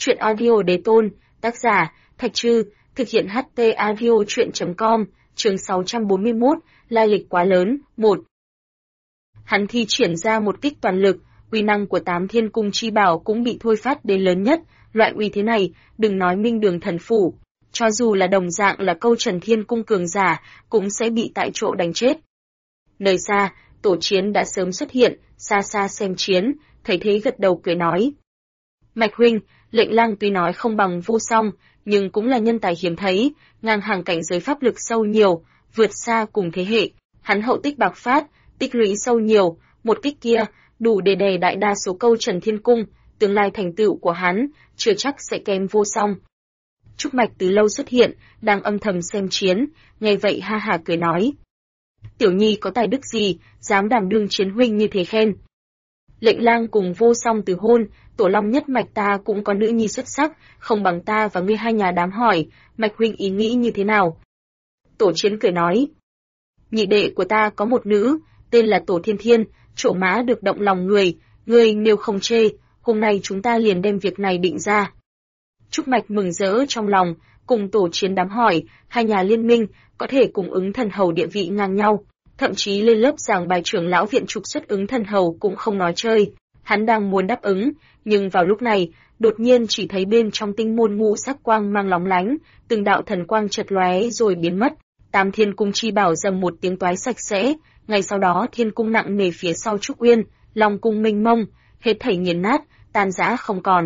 Truyện audio đế tôn, tác giả, Thạch Trư, thực hiện HT audio truyện.com, chương 641, lai lịch quá lớn, 1. Hắn thi triển ra một kích toàn lực, uy năng của 8 thiên cung chi bảo cũng bị thôi phát đến lớn nhất, loại uy thế này, đừng nói Minh Đường thần phủ, cho dù là đồng dạng là câu Trần Thiên cung cường giả, cũng sẽ bị tại chỗ đánh chết. Nơi xa, Tổ Chiến đã sớm xuất hiện, xa xa xem chiến, thấy thế gật đầu cười nói. Mạch huynh, Lệnh Lang tuy nói không bằng Vô Song, nhưng cũng là nhân tài hiếm thấy, ngang hàng cảnh giới pháp lực sâu nhiều, vượt xa cùng thế hệ, hắn hậu tích bạc phát, tích lũy sâu nhiều, một kích kia, đủ để đè đại đa số câu Trần Thiên cung, tương lai thành tựu của hắn, chưa chắc sẽ kém Vô Song. Trúc Mạch từ lâu xuất hiện, đang âm thầm xem chiến, nghe vậy ha hả cười nói. Tiểu nhi có tài đức gì, dám đảm đương chiến huynh như thế khen. Lệnh Lang cùng Vô Song từ hôn, Tổ Long nhất mạch ta cũng có nữ nhi xuất sắc, không bằng ta và ngươi hai nhà đám hỏi, Mạch huynh ý nghĩ như thế nào? Tổ Chiến cười nói. Nhị đệ của ta có một nữ, tên là Tổ Thiên Thiên, trổ mã được động lòng người, ngươi nếu không chê, hôm nay chúng ta liền đem việc này định ra. Trúc Mạch mừng rỡ trong lòng, cùng Tổ Chiến đám hỏi, hai nhà liên minh, có thể cùng ứng thần hầu địa vị ngang nhau, thậm chí lên lớp giảng bài trưởng lão viện trục xuất ứng thần hầu cũng không nói chơi. Hắn đang muốn đáp ứng, nhưng vào lúc này, đột nhiên chỉ thấy bên trong tinh môn ngũ sắc quang mang lóng lánh, từng đạo thần quang chợt lóe rồi biến mất. 8 thiên cung chi bảo dầm một tiếng toái sạch sẽ, ngay sau đó thiên cung nặng nề phía sau Trúc Uyên, Long cung mênh mông, hết thảy nghiền nát, tan rã không còn.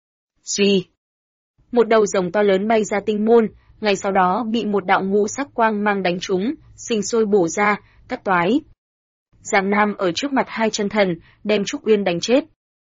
Suy, một đầu rồng to lớn bay ra tinh môn, ngay sau đó bị một đạo ngũ sắc quang mang đánh trúng, sinh sôi bổ ra, cắt toái. Giang Nam ở trước mặt hai chân thần, đem Trúc Uyên đánh chết.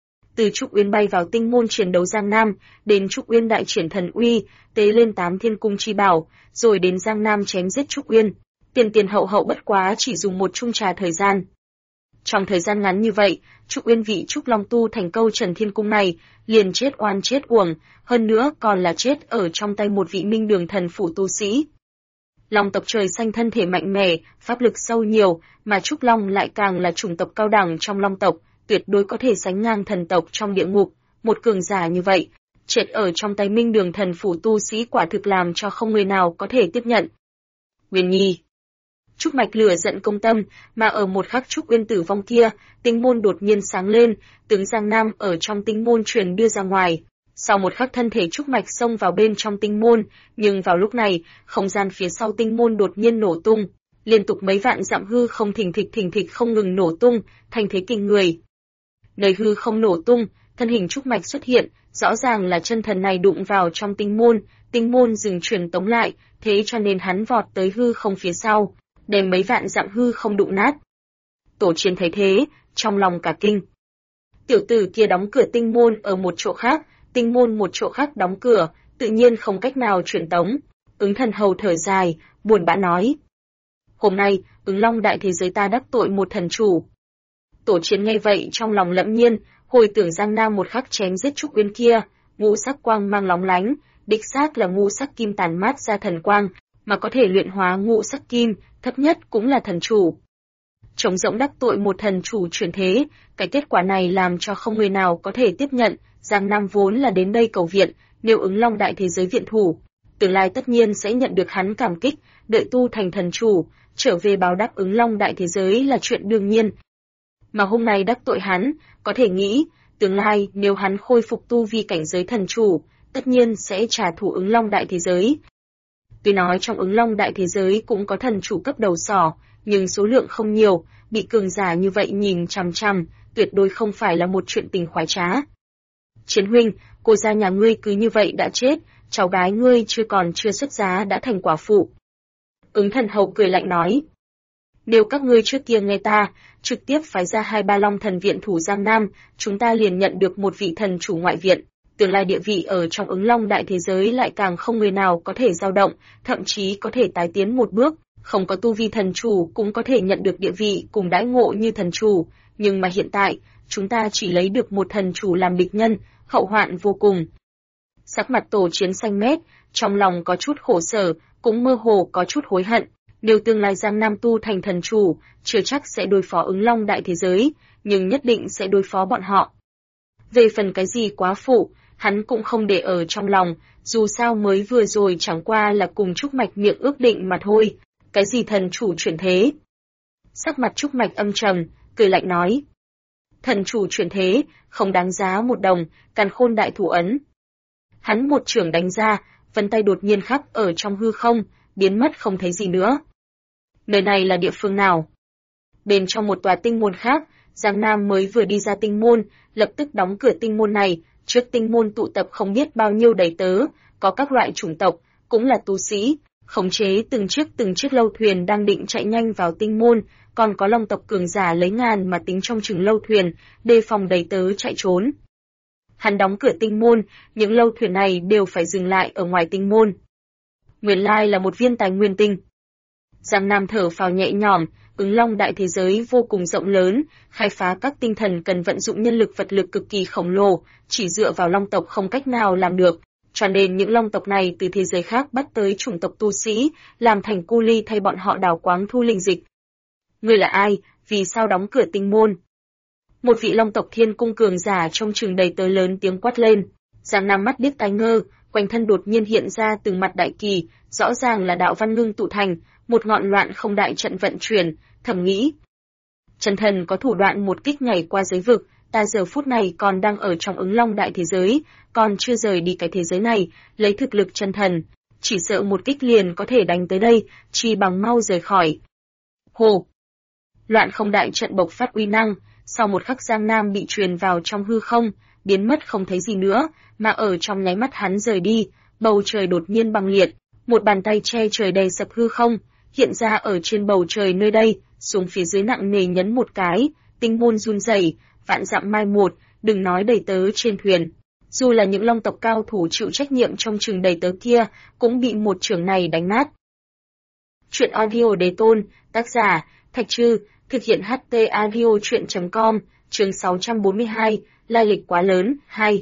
Từ Trúc Uyên bay vào tinh môn chiến đấu Giang Nam, đến Trúc Uyên đại triển thần uy, tế lên 8 thiên cung chi bảo, rồi đến Giang Nam chém giết Trúc Uyên. Tiền hậu hậu bất quá chỉ dùng một chung trà thời gian. Trong thời gian ngắn như vậy, Trúc Uyên vị Trúc Long tu thành câu Trần Thiên cung này, liền chết oan chết uổng, hơn nữa còn là chết ở trong tay một vị Minh Đường thần phủ tu sĩ. Long tộc trời xanh thân thể mạnh mẽ, pháp lực sâu nhiều, mà Trúc Long lại càng là chủng tộc cao đẳng trong Long tộc, tuyệt đối có thể sánh ngang thần tộc trong địa ngục. Một cường giả như vậy, chết ở trong tay Minh Đường thần phủ tu sĩ quả thực làm cho không người nào có thể tiếp nhận. Uyên Nhi, Trúc Mạch lửa giận công tâm, mà ở một khắc Trúc Uyên tử vong kia, tinh môn đột nhiên sáng lên, tướng Giang Nam ở trong tinh môn truyền đưa ra ngoài. Sau một khắc thân thể Trúc Mạch xông vào bên trong tinh môn, nhưng vào lúc này, không gian phía sau tinh môn đột nhiên nổ tung, liên tục mấy vạn dặm hư không thình thịch không ngừng nổ tung, thành thế kinh người. Nơi hư không nổ tung, thân hình Trúc Mạch xuất hiện, rõ ràng là chân thần này đụng vào trong tinh môn dừng truyền tống lại, thế cho nên hắn vọt tới hư không phía sau, đem mấy vạn dặm hư không đụng nát. Tổ Chiến thấy thế, trong lòng cả kinh. Tiểu tử kia đóng cửa tinh môn ở một chỗ khác, tinh môn một chỗ khác đóng cửa, tự nhiên không cách nào truyền tống. Ứng thần hầu thở dài, buồn bã nói. Hôm nay, Ứng Long đại thế giới ta đắc tội một thần chủ. Tổ Chiến nghe vậy trong lòng lẫm nhiên, hồi tưởng Giang Nam một khắc chém giết Trúc Uyên kia, ngũ sắc quang mang lóng lánh, đích xác là ngũ sắc kim tàn mát ra thần quang, mà có thể luyện hóa ngũ sắc kim, thấp nhất cũng là thần chủ. Trống rỗng đắc tội một thần chủ chuyển thế, cái kết quả này làm cho không người nào có thể tiếp nhận. Giang Nam vốn là đến đây cầu viện, nếu Ứng Long đại thế giới viện thủ, tương lai tất nhiên sẽ nhận được hắn cảm kích, đợi tu thành thần chủ, trở về báo đáp Ứng Long đại thế giới là chuyện đương nhiên. Mà hôm nay đắc tội hắn, có thể nghĩ, tương lai nếu hắn khôi phục tu vi cảnh giới thần chủ, tất nhiên sẽ trả thù Ứng Long đại thế giới. Tuy nói trong Ứng Long đại thế giới cũng có thần chủ cấp đầu sỏ, nhưng số lượng không nhiều, bị cường giả như vậy nhìn chằm chằm, tuyệt đối không phải là một chuyện tình khoái trá. Chiến huynh, cô gia nhà ngươi cứ như vậy đã chết, cháu gái ngươi chưa xuất giá đã thành quả phụ. Ứng thần hầu cười lạnh nói. Nếu các ngươi trước kia nghe ta, trực tiếp phái ra 2-3 Long thần viện thủ Giang Nam, chúng ta liền nhận được một vị thần chủ ngoại viện. Tương lai địa vị ở trong Ứng Long đại thế giới lại càng không người nào có thể dao động, thậm chí có thể tái tiến một bước, không có tu vi thần chủ cũng có thể nhận được địa vị cùng đãi ngộ như thần chủ, nhưng mà hiện tại, chúng ta chỉ lấy được một thần chủ làm địch nhân, hậu hoạn vô cùng. Sắc mặt Tổ Chiến xanh mét, trong lòng có chút khổ sở, cũng mơ hồ có chút hối hận. Nếu tương lai Giang Nam tu thành thần chủ, chưa chắc sẽ đối phó Ứng Long đại thế giới, nhưng nhất định sẽ đối phó bọn họ. Về phần cái gì quá phụ, hắn cũng không để ở trong lòng, dù sao mới vừa rồi chẳng qua là cùng Trúc Mạch miệng ước định mà thôi, cái gì thần chủ chuyển thế. Sắc mặt Trúc Mạch âm trầm, cười lạnh nói. Thần chủ chuyển thế, không đáng giá một đồng, càn khôn đại thủ ấn. Hắn một chưởng đánh ra, vân tay đột nhiên khắc ở trong hư không, biến mất không thấy gì nữa. Nơi này là địa phương nào? Bên trong một tòa tinh môn khác, Giang Nam mới vừa đi ra tinh môn, lập tức đóng cửa tinh môn này, trước tinh môn tụ tập không biết bao nhiêu đầy tớ, có các loại chủng tộc, cũng là tu sĩ, khống chế từng chiếc lâu thuyền đang định chạy nhanh vào tinh môn, còn có long tộc cường giả lấy ngàn mà tính trong chừng lâu thuyền, đề phòng đầy tớ chạy trốn. Hắn đóng cửa tinh môn, những lâu thuyền này đều phải dừng lại ở ngoài tinh môn. Nguyên lai là một viên tài nguyên tinh. Giang Nam thở phào nhẹ nhõm, Ứng Long đại thế giới vô cùng rộng lớn, khai phá các tinh thần cần vận dụng nhân lực vật lực cực kỳ khổng lồ, chỉ dựa vào long tộc không cách nào làm được. Cho nên những long tộc này từ thế giới khác bắt tới chủng tộc tu sĩ, làm thành cu ly thay bọn họ đào quáng thu linh dịch. Ngươi là ai, vì sao đóng cửa tinh môn? Một vị long tộc thiên cung cường giả trong trường đầy tớ lớn tiếng quát lên. Giang Nam mắt điếc tai ngơ, quanh thân đột nhiên hiện ra từng mặt đại kỳ, rõ ràng là đạo văn ngưng tụ thành, một ngọn loạn không đại trận vận chuyển, thầm nghĩ. Chân thần có thủ đoạn một kích nhảy qua giới vực, ta giờ phút này còn đang ở trong Ứng Long đại thế giới, còn chưa rời đi cái thế giới này, lấy thực lực chân thần, chỉ sợ một kích liền có thể đánh tới đây, chỉ bằng mau rời khỏi. Hồ! Loạn không đại trận bộc phát uy năng, sau một khắc Giang Nam bị truyền vào trong hư không, biến mất không thấy gì nữa, mà ở trong nháy mắt hắn rời đi, bầu trời đột nhiên băng liệt, một bàn tay che trời đầy sập hư không, hiện ra ở trên bầu trời nơi đây, xuống phía dưới nặng nề nhấn một cái, tinh môn run rẩy, vạn dặm mai một, đừng nói đầy tớ trên thuyền. Dù là những long tộc cao thủ chịu trách nhiệm trong trường đầy tớ kia, cũng bị một chưởng này đánh nát. Chuyện audio Đế Tôn, tác giả, Thạch Trư, thực hiện HT audio chuyện.com, chương 642, lai lịch quá lớn, 2.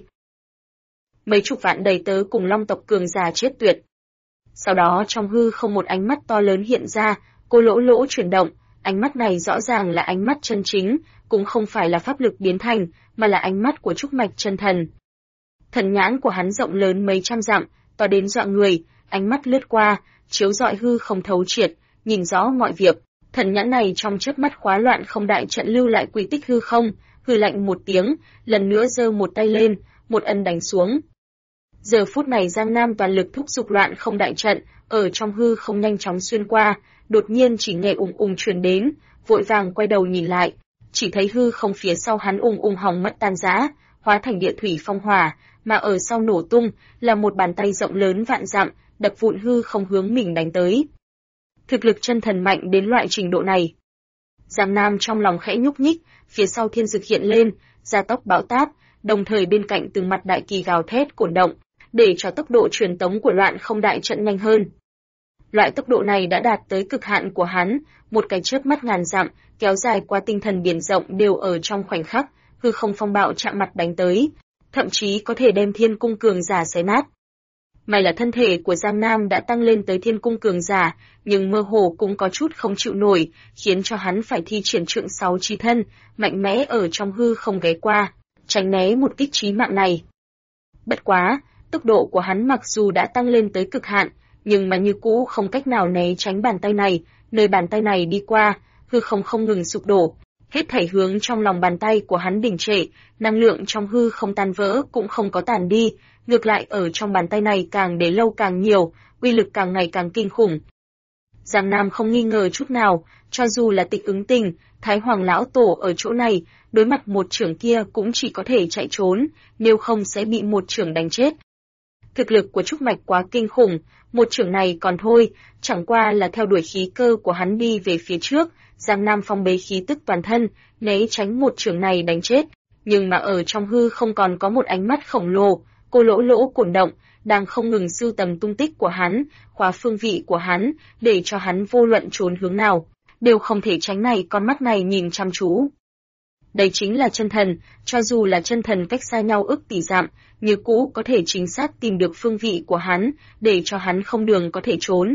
Mấy chục vạn đầy tớ cùng long tộc cường giả chết tuyệt. Sau đó trong hư không một ánh mắt to lớn hiện ra, cô lỗ lỗ chuyển động, ánh mắt này rõ ràng là ánh mắt chân chính, cũng không phải là pháp lực biến thành, mà là ánh mắt của Trúc Mạch chân thần. Thần nhãn của hắn rộng lớn mấy trăm dặm, to đến dọa người, ánh mắt lướt qua, chiếu rọi hư không thấu triệt, nhìn rõ mọi việc. Thần nhãn này trong chớp mắt khóa loạn không đại trận lưu lại quy tích hư không, hừ lạnh một tiếng, lần nữa giơ một tay lên, một ân đánh xuống. Giờ phút này Giang Nam toàn lực thúc giục loạn không đại trận, ở trong hư không nhanh chóng xuyên qua, đột nhiên chỉ nghe ùng ùng truyền đến, vội vàng quay đầu nhìn lại, chỉ thấy hư không phía sau hắn ùng ùng hỏng mất tan rã, hóa thành địa thủy phong hỏa, mà ở sau nổ tung là một bàn tay rộng lớn vạn dặm, đập vụn hư không hướng mình đánh tới. Thực lực chân thần mạnh đến loại trình độ này. Giang Nam trong lòng khẽ nhúc nhích, phía sau thiên dực hiện lên, gia tốc bão táp, đồng thời bên cạnh từng mặt đại kỳ gào thét cuồn động, để cho tốc độ truyền tống của loạn không đại trận nhanh hơn. Loại tốc độ này đã đạt tới cực hạn của hắn, một cái chớp mắt ngàn dặm, kéo dài qua tinh thần biển rộng đều ở trong khoảnh khắc, hư không phong bạo chạm mặt đánh tới, thậm chí có thể đem thiên cung cường giả xé nát. May là thân thể của Giang Nam đã tăng lên tới thiên cung cường giả, nhưng mơ hồ cũng có chút không chịu nổi, khiến cho hắn phải thi triển trượng 6 chi thân, mạnh mẽ ở trong hư không ghé qua, tránh né một kích chí mạng này. Bất quá, tốc độ của hắn mặc dù đã tăng lên tới cực hạn, nhưng mà như cũ không cách nào né tránh bàn tay này, nơi bàn tay này đi qua, hư không không ngừng sụp đổ. Hết thảy hướng trong lòng bàn tay của hắn đình trệ, năng lượng trong hư không tan vỡ cũng không có tàn đi, ngược lại ở trong bàn tay này càng để lâu càng nhiều, uy lực càng ngày càng kinh khủng. Giang Nam không nghi ngờ chút nào, cho dù là Tịch Ứng Tình, Thái Hoàng lão tổ ở chỗ này, đối mặt một chưởng kia cũng chỉ có thể chạy trốn, nếu không sẽ bị một chưởng đánh chết. Thực lực của Trúc Mạch quá kinh khủng, một chưởng này còn thôi, chẳng qua là theo đuổi khí cơ của hắn đi về phía trước, Giang Nam phong bế khí tức toàn thân, né tránh một chưởng này đánh chết, nhưng mà ở trong hư không còn có một ánh mắt khổng lồ, cô lỗ lỗ cuồn động, đang không ngừng sưu tầm tung tích của hắn, khóa phương vị của hắn, để cho hắn vô luận trốn hướng nào, đều không thể tránh này con mắt này nhìn chăm chú. Đây chính là chân thần, cho dù là chân thần cách xa nhau ức tỷ dặm, như cũ có thể chính xác tìm được phương vị của hắn, để cho hắn không đường có thể trốn.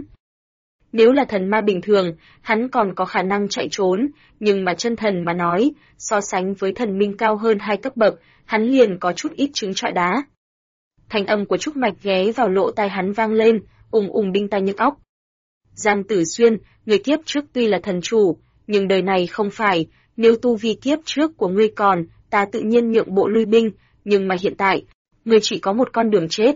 Nếu là thần ma bình thường, hắn còn có khả năng chạy trốn, nhưng mà chân thần mà nói, so sánh với thần minh cao hơn 2 cấp bậc, hắn liền có chút ít trứng trọi đá. Thanh âm của Trúc Mạch ghé vào lỗ tai hắn vang lên, đinh tai nhức óc. Giang Tử Xuyên, người kiếp trước tuy là thần chủ, nhưng đời này không phải, nếu tu vi kiếp trước của ngươi còn, ta tự nhiên nhượng bộ lui binh, nhưng mà hiện tại, ngươi chỉ có một con đường chết.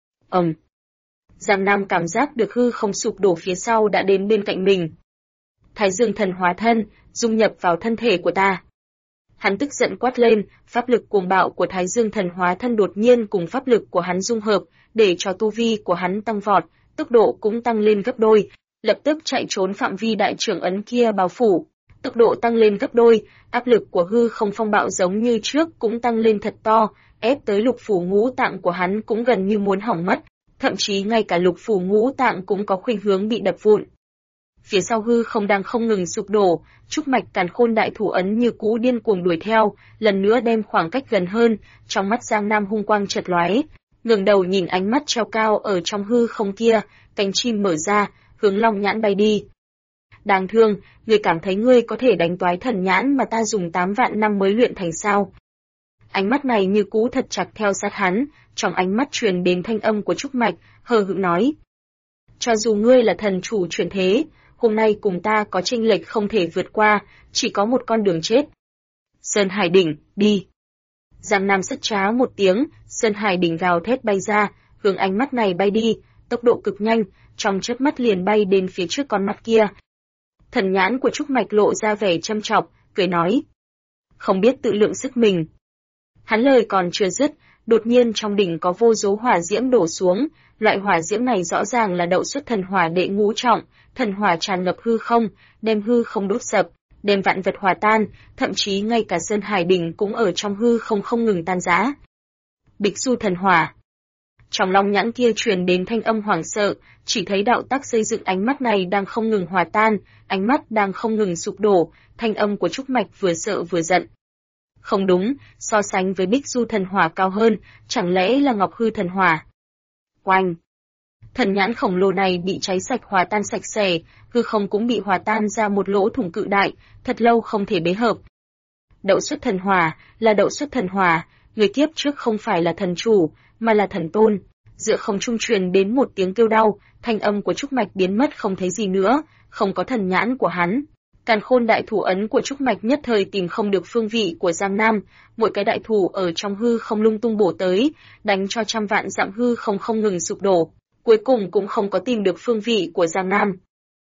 Giang Nam cảm giác được hư không sụp đổ phía sau đã đến bên cạnh mình. Thái Dương thần hóa thân, dung nhập vào thân thể của ta. Hắn tức giận quát lên, pháp lực cuồng bạo của Thái Dương thần hóa thân đột nhiên cùng pháp lực của hắn dung hợp, để cho tu vi của hắn tăng vọt, tốc độ cũng tăng lên gấp đôi, lập tức chạy trốn phạm vi đại trưởng ấn kia bao phủ. Tốc độ tăng lên gấp đôi, áp lực của hư không phong bạo giống như trước cũng tăng lên thật to, ép tới lục phủ ngũ tạng của hắn cũng gần như muốn hỏng mất, thậm chí ngay cả lục phủ ngũ tạng cũng có khuynh hướng bị đập vụn. Phía sau hư không đang không ngừng sụp đổ, Trúc Mạch Càn Khôn đại thủ ấn như cũ điên cuồng đuổi theo, lần nữa đem khoảng cách gần hơn, trong mắt Giang Nam hung quang chợt lóe, ngẩng đầu nhìn ánh mắt treo cao ở trong hư không kia, cánh chim mở ra, hướng Long Nhãn bay đi. Đáng thương, ngươi cảm thấy ngươi có thể đánh toái thần nhãn mà ta dùng 8 vạn năm mới luyện thành sao? Ánh mắt này như cũ thật chặt theo sát hắn, trong ánh mắt truyền đến thanh âm của Trúc Mạch, hờ hững nói. Cho dù ngươi là thần chủ chuyển thế, hôm nay cùng ta có chênh lệch không thể vượt qua, chỉ có một con đường chết. Sơn Hải Đỉnh, đi. Giang Nam sất trá một tiếng, Sơn Hải Đỉnh gào thét bay ra, hướng ánh mắt này bay đi, tốc độ cực nhanh, trong chớp mắt liền bay đến phía trước con mắt kia. Thần nhãn của Trúc Mạch lộ ra vẻ châm chọc, cười nói. Không biết tự lượng sức mình. Hắn lời còn chưa dứt, đột nhiên trong đỉnh có vô số hỏa diễm đổ xuống, loại hỏa diễm này rõ ràng là đậu xuất thần hỏa đệ ngũ trọng, thần hỏa tràn ngập hư không, đem hư không đốt sập, đem vạn vật hòa tan, thậm chí ngay cả Sơn Hải Đỉnh cũng ở trong hư không không ngừng tan rã. Bịch du thần hỏa. Trong Long Nhãn kia truyền đến thanh âm hoảng sợ, chỉ thấy đạo tắc xây dựng ánh mắt này đang không ngừng hòa tan, ánh mắt đang không ngừng sụp đổ, thanh âm của Trúc Mạch vừa sợ vừa giận. Không đúng, so sánh với Bích Du thần hỏa cao hơn, chẳng lẽ là Ngọc Hư thần hỏa? Oanh! Thần nhãn khổng lồ này bị cháy sạch hòa tan sạch sẽ, hư không cũng bị hòa tan ra một lỗ thủng cự đại, thật lâu không thể bế hợp. Đậu xuất thần hỏa, là đậu xuất thần hỏa, người kiếp trước không phải là thần chủ, mà là thần tôn. Giữa không trung truyền đến một tiếng kêu đau, thanh âm của Trúc Mạch biến mất không thấy gì nữa, không có thần nhãn của hắn. Càn Khôn đại thủ ấn của Trúc Mạch nhất thời tìm không được phương vị của Giang Nam, mỗi cái đại thủ ở trong hư không lung tung bổ tới, đánh cho trăm vạn dặm hư không ngừng sụp đổ, cuối cùng cũng không có tìm được phương vị của Giang Nam.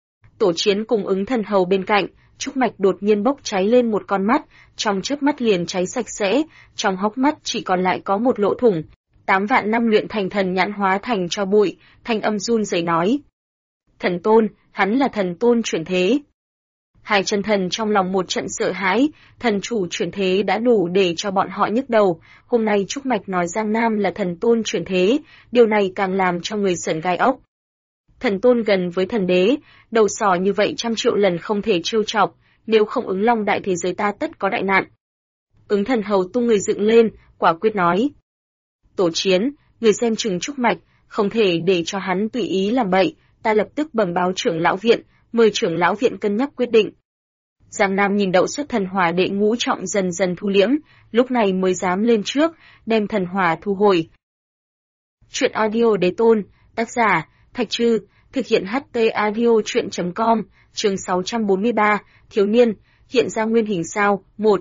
Tổ Chiến cùng ứng thần hầu bên cạnh, Trúc Mạch đột nhiên bốc cháy lên một con mắt, trong chớp mắt liền cháy sạch sẽ, trong hốc mắt chỉ còn lại có một lỗ thủng. 8 vạn năm luyện thành thần nhãn hóa thành cho bụi, thanh âm run rẩy nói. Thần tôn, hắn là thần tôn chuyển thế. Hai chân thần trong lòng một trận sợ hãi, thần chủ chuyển thế đã đủ để cho bọn họ nhức đầu, hôm nay Trúc Mạch nói Giang Nam là thần tôn chuyển thế, điều này càng làm cho người sởn gai ốc. Thần tôn gần với thần đế, đầu sỏ như vậy 100 triệu lần không thể trêu chọc, nếu không ứng long đại thế giới ta tất có đại nạn. Ứng thần hầu tung người dựng lên, quả quyết nói. Tổ Chiến, người xem chừng Trúc Mạch, không thể để cho hắn tùy ý làm bậy, ta lập tức bẩm báo trưởng lão viện, mời trưởng lão viện cân nhắc quyết định. Giang Nam nhìn đậu xuất thần hỏa đệ ngũ trọng dần dần thu liễm, lúc này mới dám lên trước, đem thần hỏa thu hồi. Chuyện audio đế tôn, tác giả, Thạch Trư, thực hiện HT audio chuyện.com, chương 643, thiếu niên, hiện ra nguyên hình sao, 1.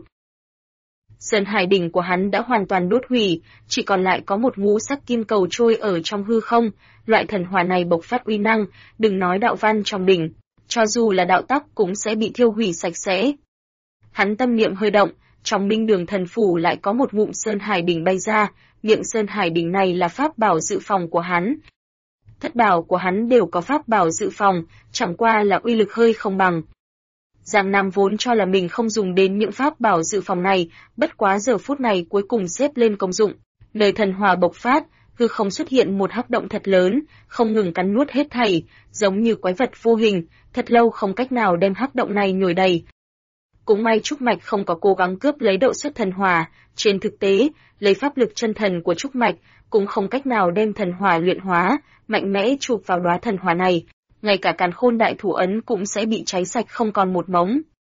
Sơn Hải Đỉnh của hắn đã hoàn toàn đốt hủy, chỉ còn lại có một ngũ sắc kim cầu trôi ở trong hư không, loại thần hỏa này bộc phát uy năng, đừng nói đạo văn trong đỉnh, cho dù là đạo tắc cũng sẽ bị thiêu hủy sạch sẽ. Hắn tâm niệm hơi động, trong Minh Đường Thần Phủ lại có một ngụm Sơn Hải Đỉnh bay ra, miệng Sơn Hải Đỉnh này là pháp bảo dự phòng của hắn. Thất bảo của hắn đều có pháp bảo dự phòng, chẳng qua là uy lực hơi không bằng. Giang Nam vốn cho là mình không dùng đến những pháp bảo dự phòng này, bất quá giờ phút này cuối cùng xếp lên công dụng. Nơi thần hỏa bộc phát, hư không xuất hiện một hắc động thật lớn, không ngừng cắn nuốt hết thảy, giống như quái vật vô hình, thật lâu không cách nào đem hắc động này nhồi đầy. Cũng may Trúc Mạch không có cố gắng cướp lấy đậu xuất thần hỏa, trên thực tế, lấy pháp lực chân thần của Trúc Mạch, cũng không cách nào đem thần hỏa luyện hóa, mạnh mẽ chụp vào đóa thần hỏa này. Ngay cả Càn Khôn đại thủ ấn cũng sẽ bị cháy sạch không còn một mống.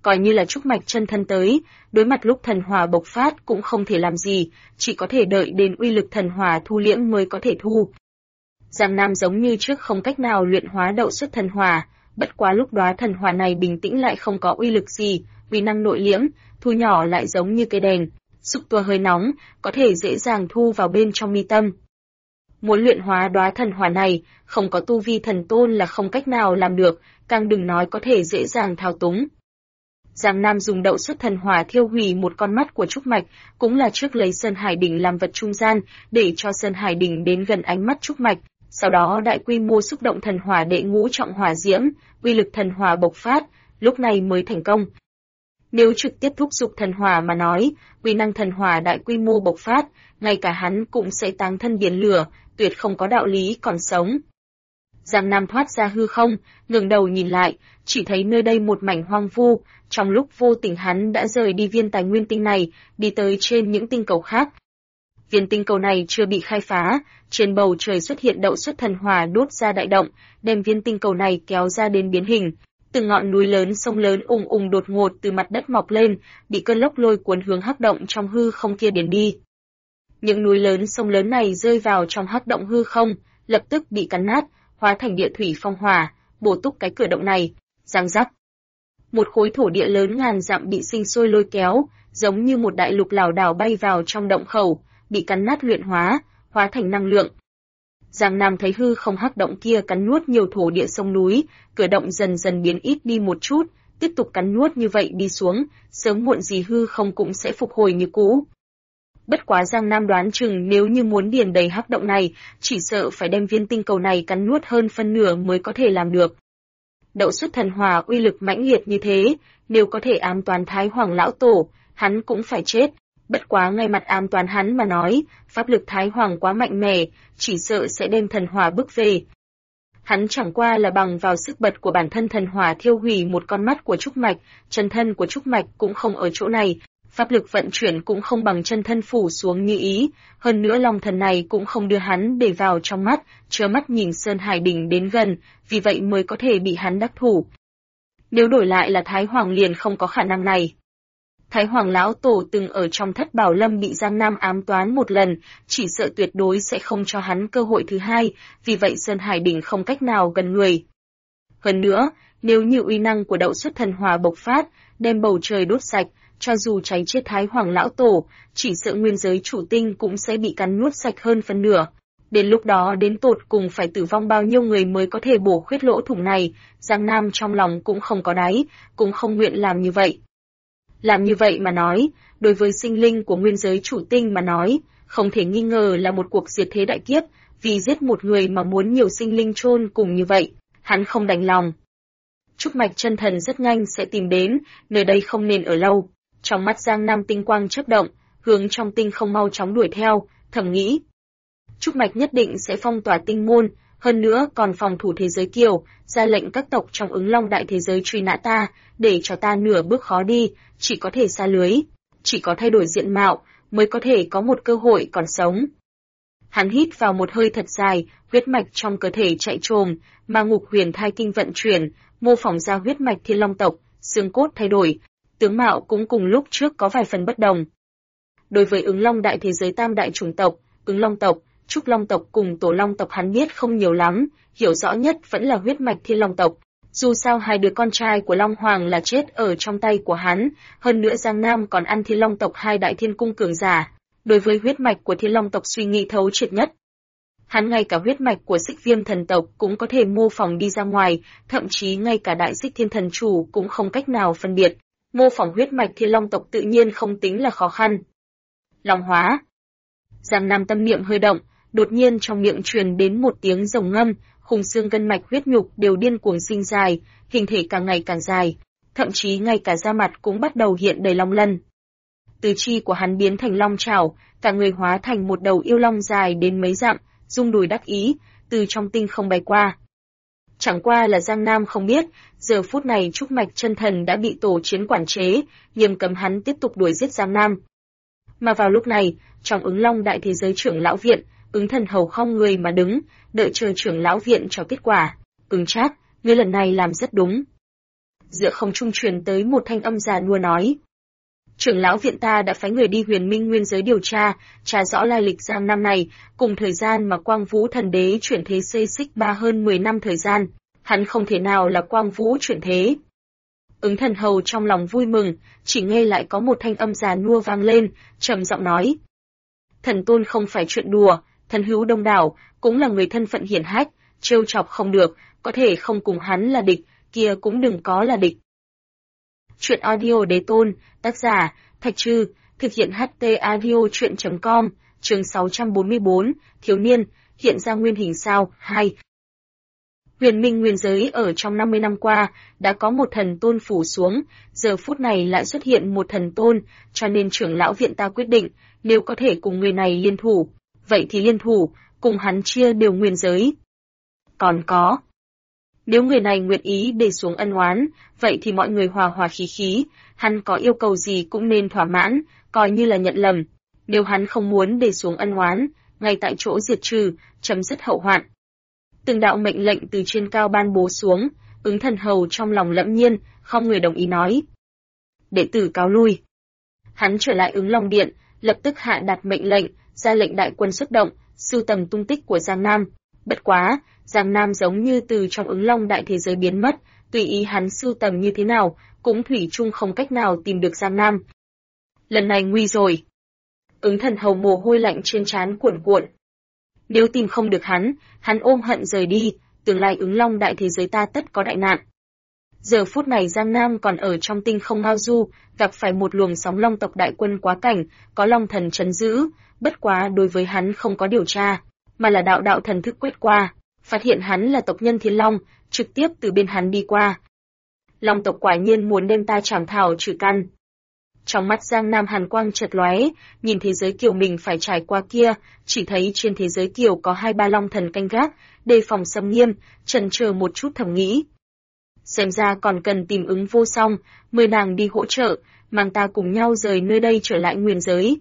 coi như là Trúc Mạch chân thân tới, đối mặt lúc thần hỏa bộc phát cũng không thể làm gì, chỉ có thể đợi đến uy lực thần hỏa thu liễm mới có thể thu. Giang Nam giống như trước không cách nào luyện hóa đậu xuất thần hỏa, bất quá lúc đó thần hỏa này bình tĩnh lại không có uy lực gì, uy năng nội liễm, thu nhỏ lại giống như cây đèn, xúc tua hơi nóng, có thể dễ dàng thu vào bên trong mi tâm. Muốn luyện hóa đóa thần hỏa này, không có tu vi thần tôn là không cách nào làm được, càng đừng nói có thể dễ dàng thao túng. Giang Nam dùng đậu xuất thần hỏa thiêu hủy một con mắt của Trúc Mạch, cũng là trước lấy Sơn Hải Đỉnh làm vật trung gian, để cho Sơn Hải Đỉnh đến gần ánh mắt Trúc Mạch, sau đó đại quy mô xúc động thần hỏa đệ ngũ trọng hỏa diễm, uy lực thần hỏa bộc phát, lúc này mới thành công. Nếu trực tiếp thúc giục thần hỏa mà nói, uy năng thần hỏa đại quy mô bộc phát, ngay cả hắn cũng sẽ táng thân biển lửa, tuyệt không có đạo lý còn sống. Giang Nam thoát ra hư không, ngẩng đầu nhìn lại, chỉ thấy nơi đây một mảnh hoang vu, trong lúc vô tình hắn đã rời đi viên tài nguyên tinh này, đi tới trên những tinh cầu khác. Viên tinh cầu này chưa bị khai phá, trên bầu trời xuất hiện đậu xuất thần hỏa đốt ra đại động, đem viên tinh cầu này kéo ra đến biến hình. Từng ngọn núi lớn sông lớn ùng ùng đột ngột từ mặt đất mọc lên, bị cơn lốc lôi cuốn hướng hắc động trong hư không kia điền đi. Những núi lớn sông lớn này rơi vào trong hắc động hư không, lập tức bị cắn nát, hóa thành địa thủy phong hỏa, bổ túc cái cửa động này. Giang rắc. Một khối thổ địa lớn ngàn dặm bị sinh sôi lôi kéo, giống như một đại lục lảo đảo bay vào trong động khẩu, bị cắn nát luyện hóa, hóa thành năng lượng. Giang Nam thấy hư không hắc động kia cắn nuốt nhiều thổ địa sông núi, cửa động dần dần biến ít đi một chút, tiếp tục cắn nuốt như vậy đi xuống, sớm muộn gì hư không cũng sẽ phục hồi như cũ. Bất quá Giang Nam đoán chừng nếu như muốn điền đầy hắc động này, chỉ sợ phải đem viên tinh cầu này cắn nuốt hơn phân nửa mới có thể làm được. Đậu xuất thần hỏa uy lực mãnh liệt như thế, nếu có thể ám toán Thái Hoàng lão tổ, hắn cũng phải chết. Bất quá ngay mặt ám toán hắn mà nói, pháp lực Thái Hoàng quá mạnh mẽ, chỉ sợ sẽ đem thần hỏa bức về. Hắn chẳng qua là bằng vào sức bật của bản thân thần hỏa thiêu hủy một con mắt của Trúc Mạch, chân thân của Trúc Mạch cũng không ở chỗ này, pháp lực vận chuyển cũng không bằng chân thân phủ xuống như ý, hơn nữa long thần này cũng không đưa hắn để vào trong mắt, trơ mắt nhìn Sơn Hải Đỉnh đến gần, vì vậy mới có thể bị hắn đắc thủ. Nếu đổi lại là Thái Hoàng liền không có khả năng này. Thái Hoàng lão tổ từng ở trong Thất Bảo Lâm bị Giang Nam ám toán một lần, chỉ sợ tuyệt đối sẽ không cho hắn cơ hội thứ hai, vì vậy Sơn Hải Đỉnh không cách nào gần người. Hơn nữa, nếu như uy năng của đậu xuất thần hỏa bộc phát, đem bầu trời đốt sạch, cho dù cháy chết Thái Hoàng lão tổ, chỉ sợ nguyên giới chủ tinh cũng sẽ bị cắn nuốt sạch hơn phân nửa. Đến lúc đó đến tột cùng phải tử vong bao nhiêu người mới có thể bổ khuyết lỗ thủng này, Giang Nam trong lòng cũng không có đáy, cũng không nguyện làm như vậy. Làm như vậy mà nói, đối với sinh linh của nguyên giới chủ tinh mà nói, không thể nghi ngờ là một cuộc diệt thế đại kiếp, vì giết một người mà muốn nhiều sinh linh chôn cùng như vậy, hắn không đành lòng. Trúc Mạch chân thần rất nhanh sẽ tìm đến, nơi đây không nên ở lâu. Trong mắt Giang Nam tinh quang chớp động, hướng trong tinh không mau chóng đuổi theo, thầm nghĩ. Trúc Mạch nhất định sẽ phong tỏa tinh môn, hơn nữa còn phòng thủ thế giới kiều, ra lệnh các tộc trong Ứng Long đại thế giới truy nã ta, để cho ta nửa bước khó đi, chỉ có thể xa lưới, chỉ có thay đổi diện mạo, mới có thể có một cơ hội còn sống. Hắn hít vào một hơi thật dài, huyết mạch trong cơ thể chạy trồm, ma ngục huyền thai kinh vận chuyển, mô phỏng ra huyết mạch Thiên Long tộc, xương cốt thay đổi, tướng mạo cũng cùng lúc trước có vài phần bất đồng. Đối với Ứng Long đại thế giới tam đại chủng tộc, Ứng Long tộc, Trúc Long tộc cùng Tổ Long tộc hắn biết không nhiều lắm, hiểu rõ nhất vẫn là huyết mạch Thiên Long tộc. Dù sao hai đứa con trai của Long Hoàng là chết ở trong tay của hắn, hơn nữa Giang Nam còn ăn Thiên Long tộc hai đại thiên cung cường giả. Đối với huyết mạch của Thiên Long tộc suy nghĩ thấu triệt nhất. Hắn ngay cả huyết mạch của Xích Viêm thần tộc cũng có thể mô phỏng đi ra ngoài, thậm chí ngay cả Đại Xích Thiên thần chủ cũng không cách nào phân biệt. Mô phỏng huyết mạch Thiên Long tộc tự nhiên không tính là khó khăn. Long hóa. Giang Nam tâm niệm hơi động, đột nhiên trong miệng truyền đến một tiếng rồng ngâm, khung xương gân mạch huyết nhục đều điên cuồng sinh dài, hình thể càng ngày càng dài, thậm chí ngay cả da mặt cũng bắt đầu hiện đầy long lân. Tứ chi của hắn biến thành long trảo, cả người hóa thành một đầu yêu long dài đến mấy dặm, rung đùi đắc ý, từ trong tinh không bay qua. Chẳng qua là Giang Nam không biết, giờ phút này Trúc Mạch chân thần đã bị tổ chiến quản chế, nghiêm cấm hắn tiếp tục đuổi giết Giang Nam. Mà vào lúc này, trong Ứng Long đại thế giới trưởng lão viện, Ứng Thần hầu không người mà đứng, đợi chờ trưởng lão viện cho kết quả. Ứng Trác, ngươi lần này làm rất đúng. giữa không trung truyền tới một thanh âm già nua nói. Trưởng lão viện ta đã phái người đi Huyền Minh Nguyên giới điều tra, tra rõ lai lịch Giang Nam này, cùng thời gian mà Quang Vũ thần đế chuyển thế xê xích hơn 10 năm thời gian, hắn không thể nào là Quang Vũ chuyển thế. Ứng Thần Hầu trong lòng vui mừng, chỉ nghe lại có một thanh âm già nua vang lên, trầm giọng nói. Thần tôn không phải chuyện đùa, thần hữu đông đảo, cũng là người thân phận hiển hách, trêu chọc không được, có thể không cùng hắn là địch, kia cũng đừng có là địch. Chuyện audio đế tôn, tác giả, Thạch Trư, thực hiện HT audio chuyện.com, chương 644, thiếu niên, hiện ra nguyên hình sao, 2. Huyền Minh Nguyên giới ở trong 50 năm qua, đã có một thần tôn phủ xuống, giờ phút này lại xuất hiện một thần tôn, cho nên trưởng lão viện ta quyết định, nếu có thể cùng người này liên thủ, vậy thì liên thủ, cùng hắn chia đều nguyên giới. Còn có, nếu người này nguyện ý để xuống ân oán, vậy thì mọi người hòa hòa khí khí, hắn có yêu cầu gì cũng nên thỏa mãn, coi như là nhận lầm. Nếu hắn không muốn để xuống ân oán, ngay tại chỗ diệt trừ, chấm dứt hậu hoạn. Từng đạo mệnh lệnh từ trên cao ban bố xuống, Ứng Thần Hầu trong lòng lẫm nhiên, không người đồng ý nói. Đệ tử cáo lui. Hắn trở lại Ứng Long Điện, lập tức hạ đạt mệnh lệnh, ra lệnh đại quân xuất động, sưu tầm tung tích của Giang Nam. Bất quá, Giang Nam giống như từ trong Ứng Long đại thế giới biến mất, tùy ý hắn sưu tầm như thế nào, cũng thủy chung không cách nào tìm được Giang Nam. Lần này nguy rồi. Ứng Thần Hầu mồ hôi lạnh trên trán cuộn cuộn. Nếu tìm không được hắn ôm hận rời đi, tương lai Ứng Long đại thế giới ta tất có đại nạn. Giờ phút này Giang Nam còn ở trong tinh không ngao du, gặp phải một luồng sóng long tộc đại quân quá cảnh, có long thần trấn giữ, bất quá đối với hắn không có điều tra, mà là đạo thần thức quét qua, phát hiện hắn là tộc nhân Thiên Long, trực tiếp từ bên hắn đi qua. Long tộc quả nhiên muốn đem ta trảm thảo trừ căn. Trong mắt Giang Nam hàn quang chợt lóe, nhìn thế giới kiều mình phải trải qua kia, chỉ thấy trên thế giới kiều có 2-3 long thần canh gác, đề phòng xâm nghiêm, chần chờ một chút thầm nghĩ. Xem ra còn cần tìm Ứng Vô Song, mời nàng đi hỗ trợ, mang ta cùng nhau rời nơi đây trở lại nguyên giới.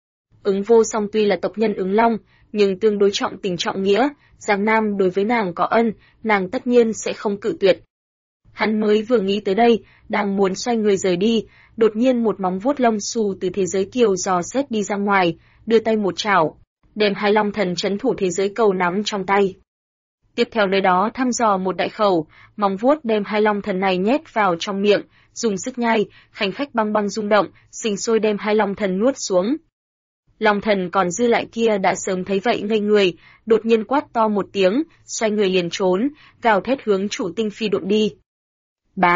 Ứng Vô Song tuy là tộc nhân Ứng Long, nhưng tương đối trọng tình trọng nghĩa, Giang Nam đối với nàng có ân, nàng tất nhiên sẽ không cự tuyệt. Hắn mới vừa nghĩ tới đây, đang muốn xoay người rời đi, đột nhiên một móng vuốt lông xù từ thế giới kiều dò xét đi ra ngoài, đưa tay một chảo, đem 2 long thần trấn thủ thế giới cầu nắm trong tay. Tiếp theo nơi đó thăm dò một đại khẩu, móng vuốt đem 2 long thần này nhét vào trong miệng, dùng sức nhai, khanh khách băng băng rung động, sinh sôi đem 2 long thần nuốt xuống. Long thần còn dư lại kia đã sớm thấy vậy ngây người, đột nhiên quát to một tiếng, xoay người liền trốn, gào thét hướng chủ tinh phi độn đi. Bá!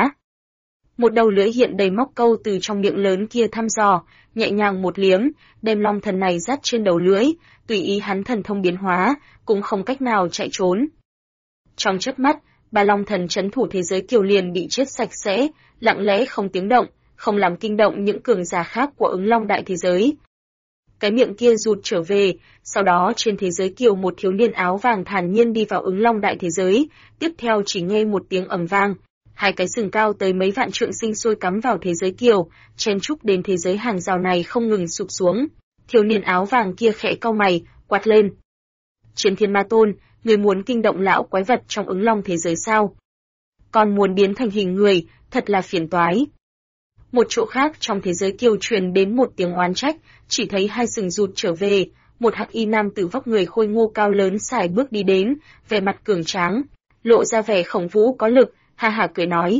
Một đầu lưỡi hiện đầy móc câu từ trong miệng lớn kia thăm dò, nhẹ nhàng một liếm, đem long thần này dắt trên đầu lưỡi, tùy ý hắn thần thông biến hóa, cũng không cách nào chạy trốn. Trong chớp mắt, 3 long thần trấn thủ thế giới kiều liền bị chết sạch sẽ, lặng lẽ không tiếng động, không làm kinh động những cường giả khác của Ứng Long đại thế giới. Cái miệng kia rụt trở về, sau đó trên thế giới kiều một thiếu niên áo vàng thản nhiên đi vào Ứng Long đại thế giới, tiếp theo chỉ nghe một tiếng ầm vang. 2 cái sừng cao tới mấy vạn trượng sinh sôi cắm vào thế giới kiều, chen chúc đến thế giới hàng rào này không ngừng sụp xuống. Thiếu niên áo vàng kia khẽ cau mày, quát lên. Chiến Thiên Ma Tôn, người muốn kinh động lão quái vật trong Ứng Long thế giới sao? Còn muốn biến thành hình người, thật là phiền toái. Một chỗ khác trong thế giới kiều truyền đến một tiếng oán trách, chỉ thấy 2 sừng rụt trở về, một hắc y nam tử vóc người khôi ngô cao lớn sải bước đi đến, vẻ mặt cường tráng, lộ ra vẻ khổng vũ có lực, ha ha cười nói.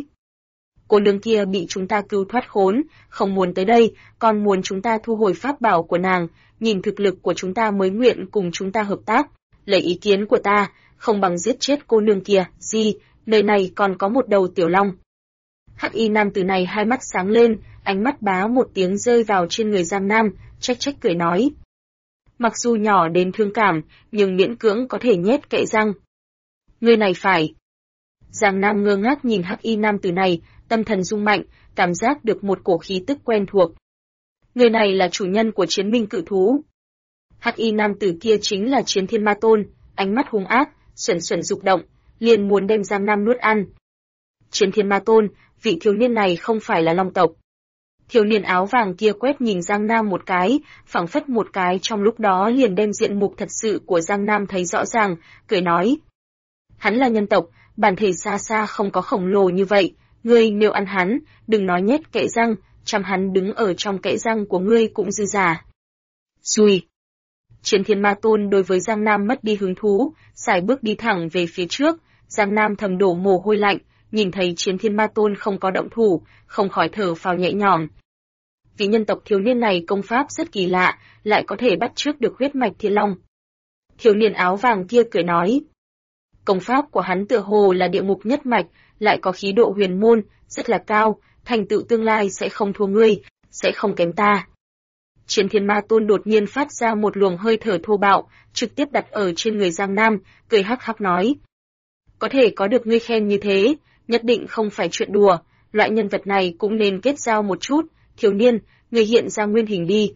Cô nương kia bị chúng ta cứu thoát khốn, không muốn tới đây, còn muốn chúng ta thu hồi pháp bảo của nàng, nhìn thực lực của chúng ta mới nguyện cùng chúng ta hợp tác. Lấy ý kiến của ta, không bằng giết chết cô nương kia, gì, nơi này còn có một đầu tiểu long. Hắc y nam tử này hai mắt sáng lên, ánh mắt bá một tiếng rơi vào trên người Giang Nam, trách trách cười nói. Mặc dù nhỏ đến thương cảm, nhưng miễn cưỡng có thể nhét kệ răng. Người này phải. Giang Nam ngơ ngác nhìn hắc y nam tử này, tâm thần rung mạnh, cảm giác được một cổ khí tức quen thuộc. Người này là chủ nhân của chiến binh cự thú. Hắc y nam tử kia chính là Chiến Thiên Ma Tôn, ánh mắt hung ác, xuẩn xuẩn dục động, liền muốn đem Giang Nam nuốt ăn. Chiến Thiên Ma Tôn, vị thiếu niên này không phải là long tộc. Thiếu niên áo vàng kia quét nhìn Giang Nam một cái, phảng phất một cái trong lúc đó liền đem diện mục thật sự của Giang Nam thấy rõ ràng, cười nói. Hắn là nhân tộc, bản thể xa xa không có khổng lồ như vậy, Ngươi nếu ăn hắn, đừng nói nhét kẽ răng, chăm hắn đứng ở trong kẽ răng của ngươi cũng dư giả. Xùi. Chiến Thiên Ma Tôn đối với Giang Nam mất đi hứng thú, sải bước đi thẳng về phía trước. Giang Nam thầm đổ mồ hôi lạnh, nhìn thấy Chiến Thiên Ma Tôn không có động thủ, không khỏi thở phào nhẹ nhõm. Vị nhân tộc thiếu niên này công pháp rất kỳ lạ, lại có thể bắt chước được huyết mạch Thiên Long. Thiếu niên áo vàng kia cười nói. Công pháp của hắn tựa hồ là địa ngục nhất mạch, lại có khí độ huyền môn, rất là cao, thành tựu tương lai sẽ không thua ngươi, sẽ không kém ta. Chiến Thiên Ma Tôn đột nhiên phát ra một luồng hơi thở thô bạo, trực tiếp đặt ở trên người Giang Nam, cười hắc hắc nói. Có thể có được ngươi khen như thế, nhất định không phải chuyện đùa, loại nhân vật này cũng nên kết giao một chút, thiếu niên, ngươi hiện ra nguyên hình đi.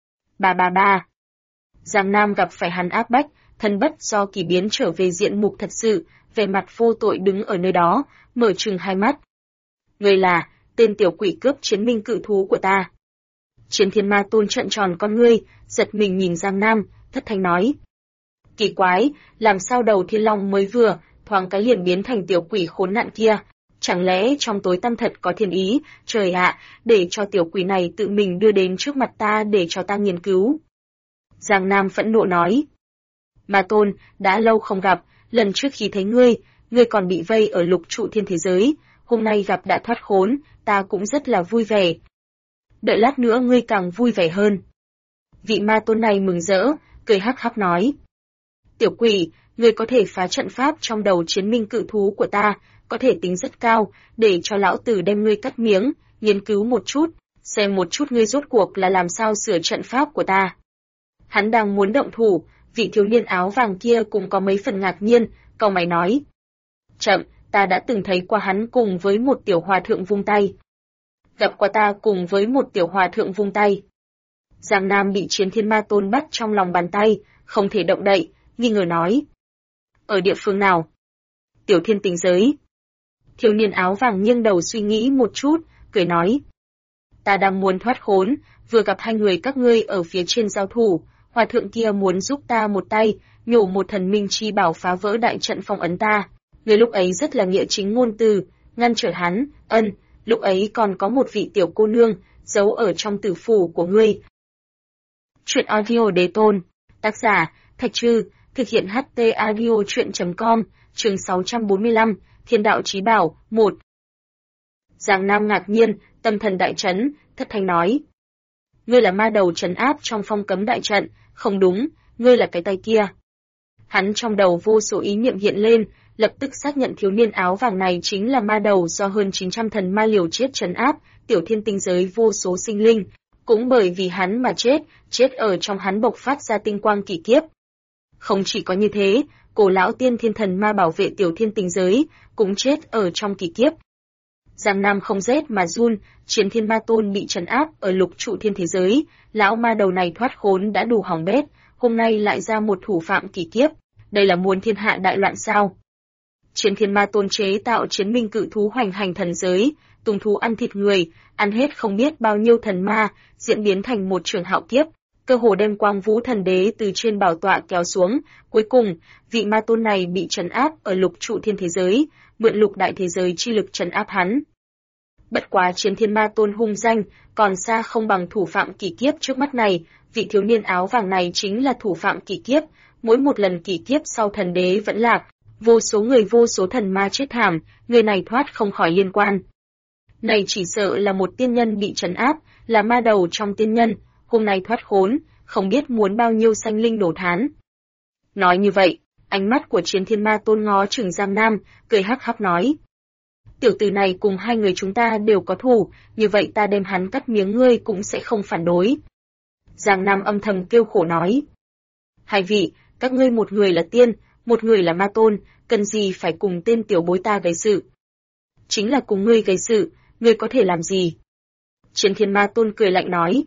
Ba. Giang Nam gặp phải hắn áp bách, thân bất do kỳ biến trở về diện mục thật sự, vẻ mặt vô tội đứng ở nơi đó, mở trừng hai mắt. Ngươi là tên tiểu quỷ cướp chiến minh cự thú của ta. Chiến Thiên Ma Tôn trợn tròn con ngươi, giật mình nhìn Giang Nam, thất thanh nói. Kỳ quái, làm sao đầu Thiên Long mới vừa, thoáng cái liền biến thành tiểu quỷ khốn nạn kia. Chẳng lẽ trong tối tăm thật có thiên ý, trời ạ, để cho tiểu quỷ này tự mình đưa đến trước mặt ta để cho ta nghiên cứu. Giang Nam phẫn nộ nói. Ma Tôn, đã lâu không gặp, lần trước khi thấy ngươi còn bị vây ở lục trụ thiên thế giới, hôm nay gặp đã thoát khốn, ta cũng rất là vui vẻ. Đợi lát nữa ngươi càng vui vẻ hơn. Vị Ma Tôn này mừng rỡ, cười hắc hắc nói. Tiểu quỷ, ngươi có thể phá trận pháp trong đầu chiến minh cự thú của ta, có thể tính rất cao, để cho lão tử đem ngươi cắt miếng, nghiên cứu một chút, xem một chút ngươi rốt cuộc là làm sao sửa trận pháp của ta. Hắn đang muốn động thủ, vị thiếu niên áo vàng kia cũng có mấy phần ngạc nhiên, cau mày nói. Chậm, ta đã từng thấy qua hắn cùng với một tiểu hòa thượng vung tay. Gặp qua ta cùng với một tiểu hòa thượng vung tay. Giang Nam bị Chiến Thiên Ma Tôn bắt trong lòng bàn tay, không thể động đậy, nghi ngờ nói. Ở địa phương nào? Tiểu Thiên Tinh Giới. Thiếu niên áo vàng nghiêng đầu suy nghĩ một chút, cười nói. Ta đang muốn thoát khốn, vừa gặp hai người các ngươi ở phía trên giao thủ, hòa thượng kia muốn giúp ta một tay, nhổ một thần minh chi bảo phá vỡ đại trận phong ấn ta. Người lúc ấy rất là nghĩa chính ngôn từ, ngăn trở hắn, lúc ấy còn có một vị tiểu cô nương, giấu ở trong tử phủ của ngươi. Chuyện audio Đế Tôn, tác giả, Thạch Trư, thực hiện HT audio chuyện.com, chương 645, Thiên Đạo Chí Bảo, 1. Giang Nam ngạc nhiên, tâm thần đại chấn, thất thanh nói. Ngươi là ma đầu trấn áp trong phong cấm đại trận, không đúng, ngươi là cái tay kia. Hắn trong đầu vô số ý niệm hiện lên, lập tức xác nhận thiếu niên áo vàng này chính là ma đầu do hơn 900 thần ma liều chết trấn áp, tiểu thiên tinh giới vô số sinh linh. Cũng bởi vì hắn mà chết ở trong hắn bộc phát ra tinh quang kỳ kiếp. Không chỉ có như thế, cổ lão tiên thiên thần ma bảo vệ tiểu thiên tinh giới, cũng chết ở trong kỳ kiếp. Giang Nam không rét mà run, Chiến Thiên Ma Tôn bị trấn áp ở lục trụ thiên thế giới, lão ma đầu này thoát khốn đã đủ hỏng bét, hôm nay lại ra một thủ phạm kỳ kiếp, đây là muốn thiên hạ đại loạn sao? Chiến Thiên Ma Tôn chế tạo chiến minh cự thú hoành hành thần giới, tùng thú ăn thịt người, ăn hết không biết bao nhiêu thần ma, diễn biến thành một trường hạo kiếp, cơ hồ đem Quang Vũ Thần Đế từ trên bảo tọa kéo xuống, cuối cùng, vị ma tôn này bị trấn áp ở lục trụ thiên thế giới, mượn lục đại thế giới chi lực trấn áp hắn. Bất quá Chiến Thiên Ma Tôn hung danh, còn xa không bằng thủ phạm kỳ kiếp trước mắt này, vị thiếu niên áo vàng này chính là thủ phạm kỳ kiếp, mỗi một lần kỳ kiếp sau thần đế vẫn lạc, vô số người vô số thần ma chết thảm, người này thoát không khỏi liên quan. Này chỉ sợ là một tiên nhân bị trấn áp, là ma đầu trong tiên nhân, hôm nay thoát khốn, không biết muốn bao nhiêu sanh linh đổ thán. Nói như vậy, ánh mắt của Chiến Thiên Ma Tôn ngó chừng Giang Nam, cười hắc hắc nói. Tiểu tử này cùng hai người chúng ta đều có thù, như vậy ta đem hắn cắt miếng ngươi cũng sẽ không phản đối. Giang Nam âm thầm kêu khổ nói. Hai vị, các ngươi một người là tiên, một người là ma tôn, cần gì phải cùng tên tiểu bối ta gây sự. Chính là cùng ngươi gây sự, ngươi có thể làm gì? Chiến Thiên Ma Tôn cười lạnh nói.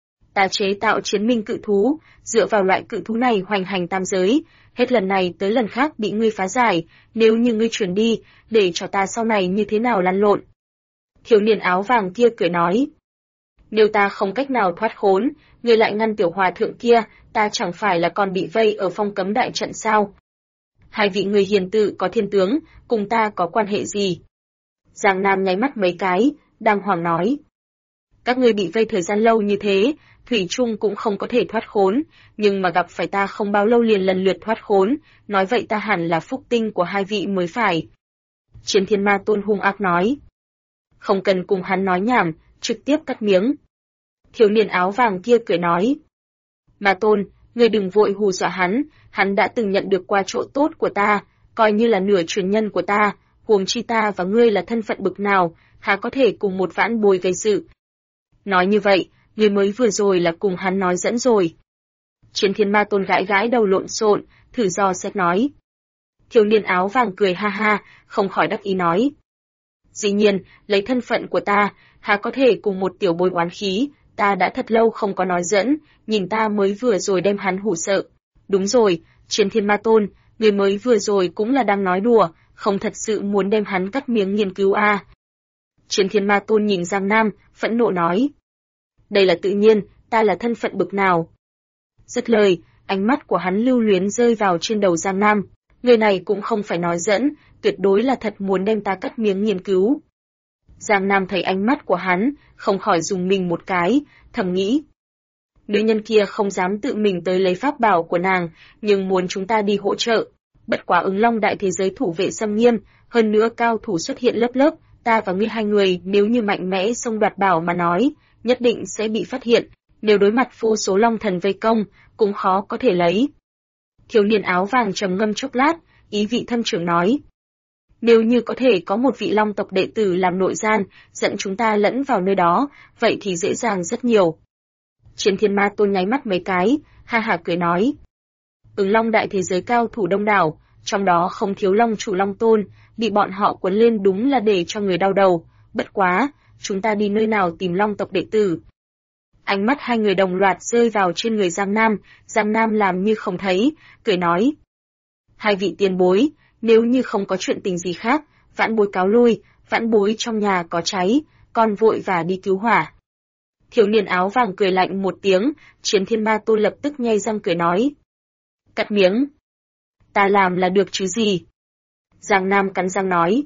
Ta chế tạo chiến minh cự thú, dựa vào loại cự thú này hoành hành tam giới, hết lần này tới lần khác bị ngươi phá giải, nếu như ngươi chuyển đi, để cho ta sau này như thế nào lăn lộn. Thiếu niên áo vàng kia cười nói. Nếu ta không cách nào thoát khốn, ngươi lại ngăn tiểu hòa thượng kia, ta chẳng phải là còn bị vây ở phong cấm đại trận sao? Hai vị người hiền tự có thiên tướng, cùng ta có quan hệ gì? Giang Nam nháy mắt mấy cái, đang hoảng nói. Các ngươi bị vây thời gian lâu như thế, thủy chung cũng không có thể thoát khốn, nhưng mà gặp phải ta không bao lâu liền lần lượt thoát khốn, nói vậy ta hẳn là phúc tinh của hai vị mới phải. Chiến Thiên Ma Tôn hung ác nói. Không cần cùng hắn nói nhảm, trực tiếp cắt miếng. Thiếu niên áo vàng kia cười nói. Ma Tôn, ngươi đừng vội hù dọa hắn đã từng nhận được qua chỗ tốt của ta, coi như là nửa truyền nhân của ta, huống chi ta và ngươi là thân phận bực nào, há có thể cùng một vãn bối gây sự. Nói như vậy, ngươi mới vừa rồi là cùng hắn nói dẫn rồi. Chiến Thiên Ma Tôn gãi gãi đầu lộn xộn, thử dò xét nói. Thiếu niên áo vàng cười ha ha, không khỏi đắc ý nói. Dĩ nhiên, lấy thân phận của ta, há có thể cùng một tiểu bối oán khí, ta đã thật lâu không có nói dẫn, nhìn ta mới vừa rồi đem hắn hù sợ. Đúng rồi, Chiến Thiên Ma Tôn, người mới vừa rồi cũng là đang nói đùa, không thật sự muốn đem hắn cắt miếng nghiên cứu à. Chiến Thiên Ma Tôn nhìn Giang Nam, phẫn nộ nói. Đây là tự nhiên, ta là thân phận bực nào. Dứt lời, ánh mắt của hắn lưu luyến rơi vào trên đầu Giang Nam. Người này cũng không phải nói dẫn, tuyệt đối là thật muốn đem ta cắt miếng nghiên cứu. Giang Nam thấy ánh mắt của hắn, không khỏi dùng mình một cái, thầm nghĩ. Nữ nhân kia không dám tự mình tới lấy pháp bảo của nàng, nhưng muốn chúng ta đi hỗ trợ. Bất quá Ứng Long đại thế giới thủ vệ xâm nghiêm, hơn nữa cao thủ xuất hiện lớp lớp, ta và ngươi hai người nếu như mạnh mẽ xông đoạt bảo mà nói, nhất định sẽ bị phát hiện, nếu đối mặt vô số long thần vây công, cũng khó có thể lấy. Thiếu niên áo vàng trầm ngâm chốc lát, ý vị thâm trưởng nói. Nếu như có thể có một vị long tộc đệ tử làm nội gian, dẫn chúng ta lẫn vào nơi đó, vậy thì dễ dàng rất nhiều. Chiến Thiên Ma Tôn nháy mắt mấy cái, ha ha cười nói. Ứng Long đại thế giới cao thủ đông đảo, trong đó không thiếu long chủ Long Tôn, bị bọn họ quấn lên đúng là để cho người đau đầu, bất quá, chúng ta đi nơi nào tìm long tộc đệ tử. Ánh mắt hai người đồng loạt rơi vào trên người Giang Nam làm như không thấy, cười nói. Hai vị tiền bối, nếu như không có chuyện tình gì khác, vãn bối cáo lui, vãn bối trong nhà có cháy, con vội và đi cứu hỏa. Thiếu niên áo vàng cười lạnh một tiếng, Chiến Thiên Ma Tôn lập tức nhay răng cười nói. Cắt miếng. Ta làm là được chứ gì. Giang Nam cắn răng nói.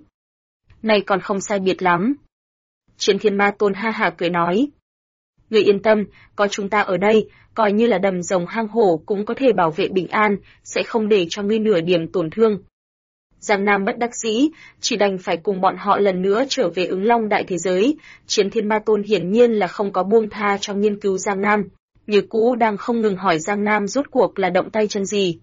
Này còn không sai biệt lắm. Chiến Thiên Ma Tôn ha ha cười nói. Người yên tâm, có chúng ta ở đây, coi như là đầm rồng hang hổ cũng có thể bảo vệ bình an, sẽ không để cho ngươi nửa điểm tổn thương. Giang Nam bất đắc dĩ, chỉ đành phải cùng bọn họ lần nữa trở về Ứng Long đại thế giới. Chiến Thiên Ma Tôn hiển nhiên là không có buông tha cho nghiên cứu Giang Nam, như cũ đang không ngừng hỏi Giang Nam rốt cuộc là động tay chân gì.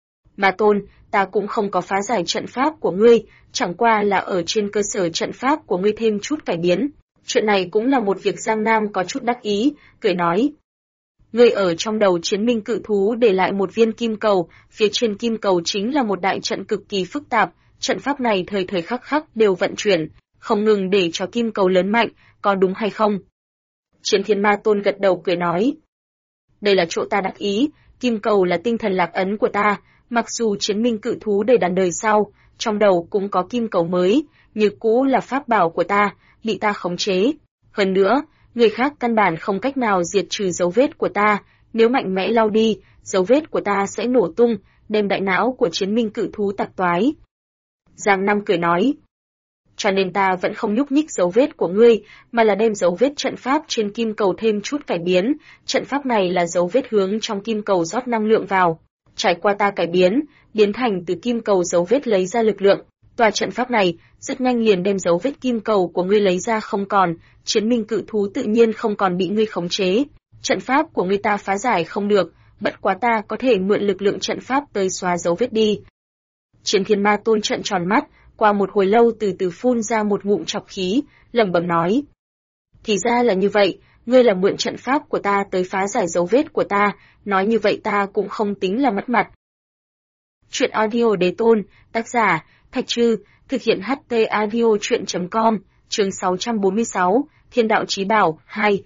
Ma Tôn, ta cũng không có phá giải trận pháp của ngươi, chẳng qua là ở trên cơ sở trận pháp của ngươi thêm chút cải biến. Chuyện này cũng là một việc Giang Nam có chút đắc ý, cười nói. Ngươi ở trong đầu Chiến Minh cự thú để lại một viên kim cầu, phía trên kim cầu chính là một đại trận cực kỳ phức tạp, trận pháp này thời thời khắc khắc đều vận chuyển, không ngừng để cho kim cầu lớn mạnh, có đúng hay không? Chiến Thiên Ma Tôn gật đầu cười nói. Đây là chỗ ta đắc ý, kim cầu là tinh thần lạc ấn của ta, mặc dù Chiến Minh cự thú để đàn đời sau, trong đầu cũng có kim cầu mới, như cũ là pháp bảo của ta, bị ta khống chế. Hơn nữa, người khác căn bản không cách nào diệt trừ dấu vết của ta, nếu mạnh mẽ lau đi, dấu vết của ta sẽ nổ tung, đem đại não của Chiến Minh cự thú tạc toái. Giang Nam cười nói. Cho nên ta vẫn không nhúc nhích dấu vết của ngươi, mà là đem dấu vết trận pháp trên kim cầu thêm chút cải biến, trận pháp này là dấu vết hướng trong kim cầu rót năng lượng vào. Trải qua ta cải biến thành từ kim cầu dấu vết lấy ra lực lượng. Tòa trận pháp này, rất nhanh liền đem dấu vết kim cầu của ngươi lấy ra không còn, Chiến Minh cự thú tự nhiên không còn bị ngươi khống chế. Trận pháp của ngươi ta phá giải không được, bất quá ta có thể mượn lực lượng trận pháp tới xóa dấu vết đi. Chiến Thiên Ma Tôn trợn tròn mắt, qua một hồi lâu từ từ phun ra một ngụm trọc khí, lẩm bẩm nói. Thì ra là như vậy, ngươi là mượn trận pháp của ta tới phá giải dấu vết của ta, nói như vậy ta cũng không tính là mất mặt. Chuyện audio Đế Tôn, tác giả, Thạch Trư, thực hiện HT audio chuyện.com, chương 646, Thiên đạo chí bảo, 2.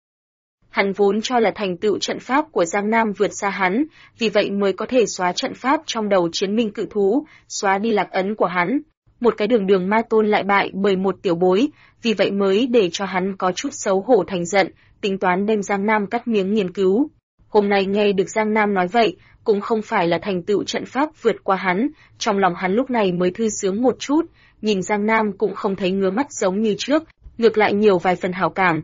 Hắn vốn cho là thành tựu trận pháp của Giang Nam vượt xa hắn, vì vậy mới có thể xóa trận pháp trong đầu Chiến Minh cự thú, xóa đi lạc ấn của hắn. Một cái đường Ma Tôn lại bại bởi một tiểu bối, vì vậy mới để cho hắn có chút xấu hổ thành giận, tính toán đem Giang Nam cắt miếng nghiên cứu. Hôm nay nghe được Giang Nam nói vậy, cũng không phải là thành tựu trận pháp vượt qua hắn, trong lòng hắn lúc này mới thư sướng một chút, nhìn Giang Nam cũng không thấy ngứa mắt giống như trước, ngược lại nhiều vài phần hảo cảm.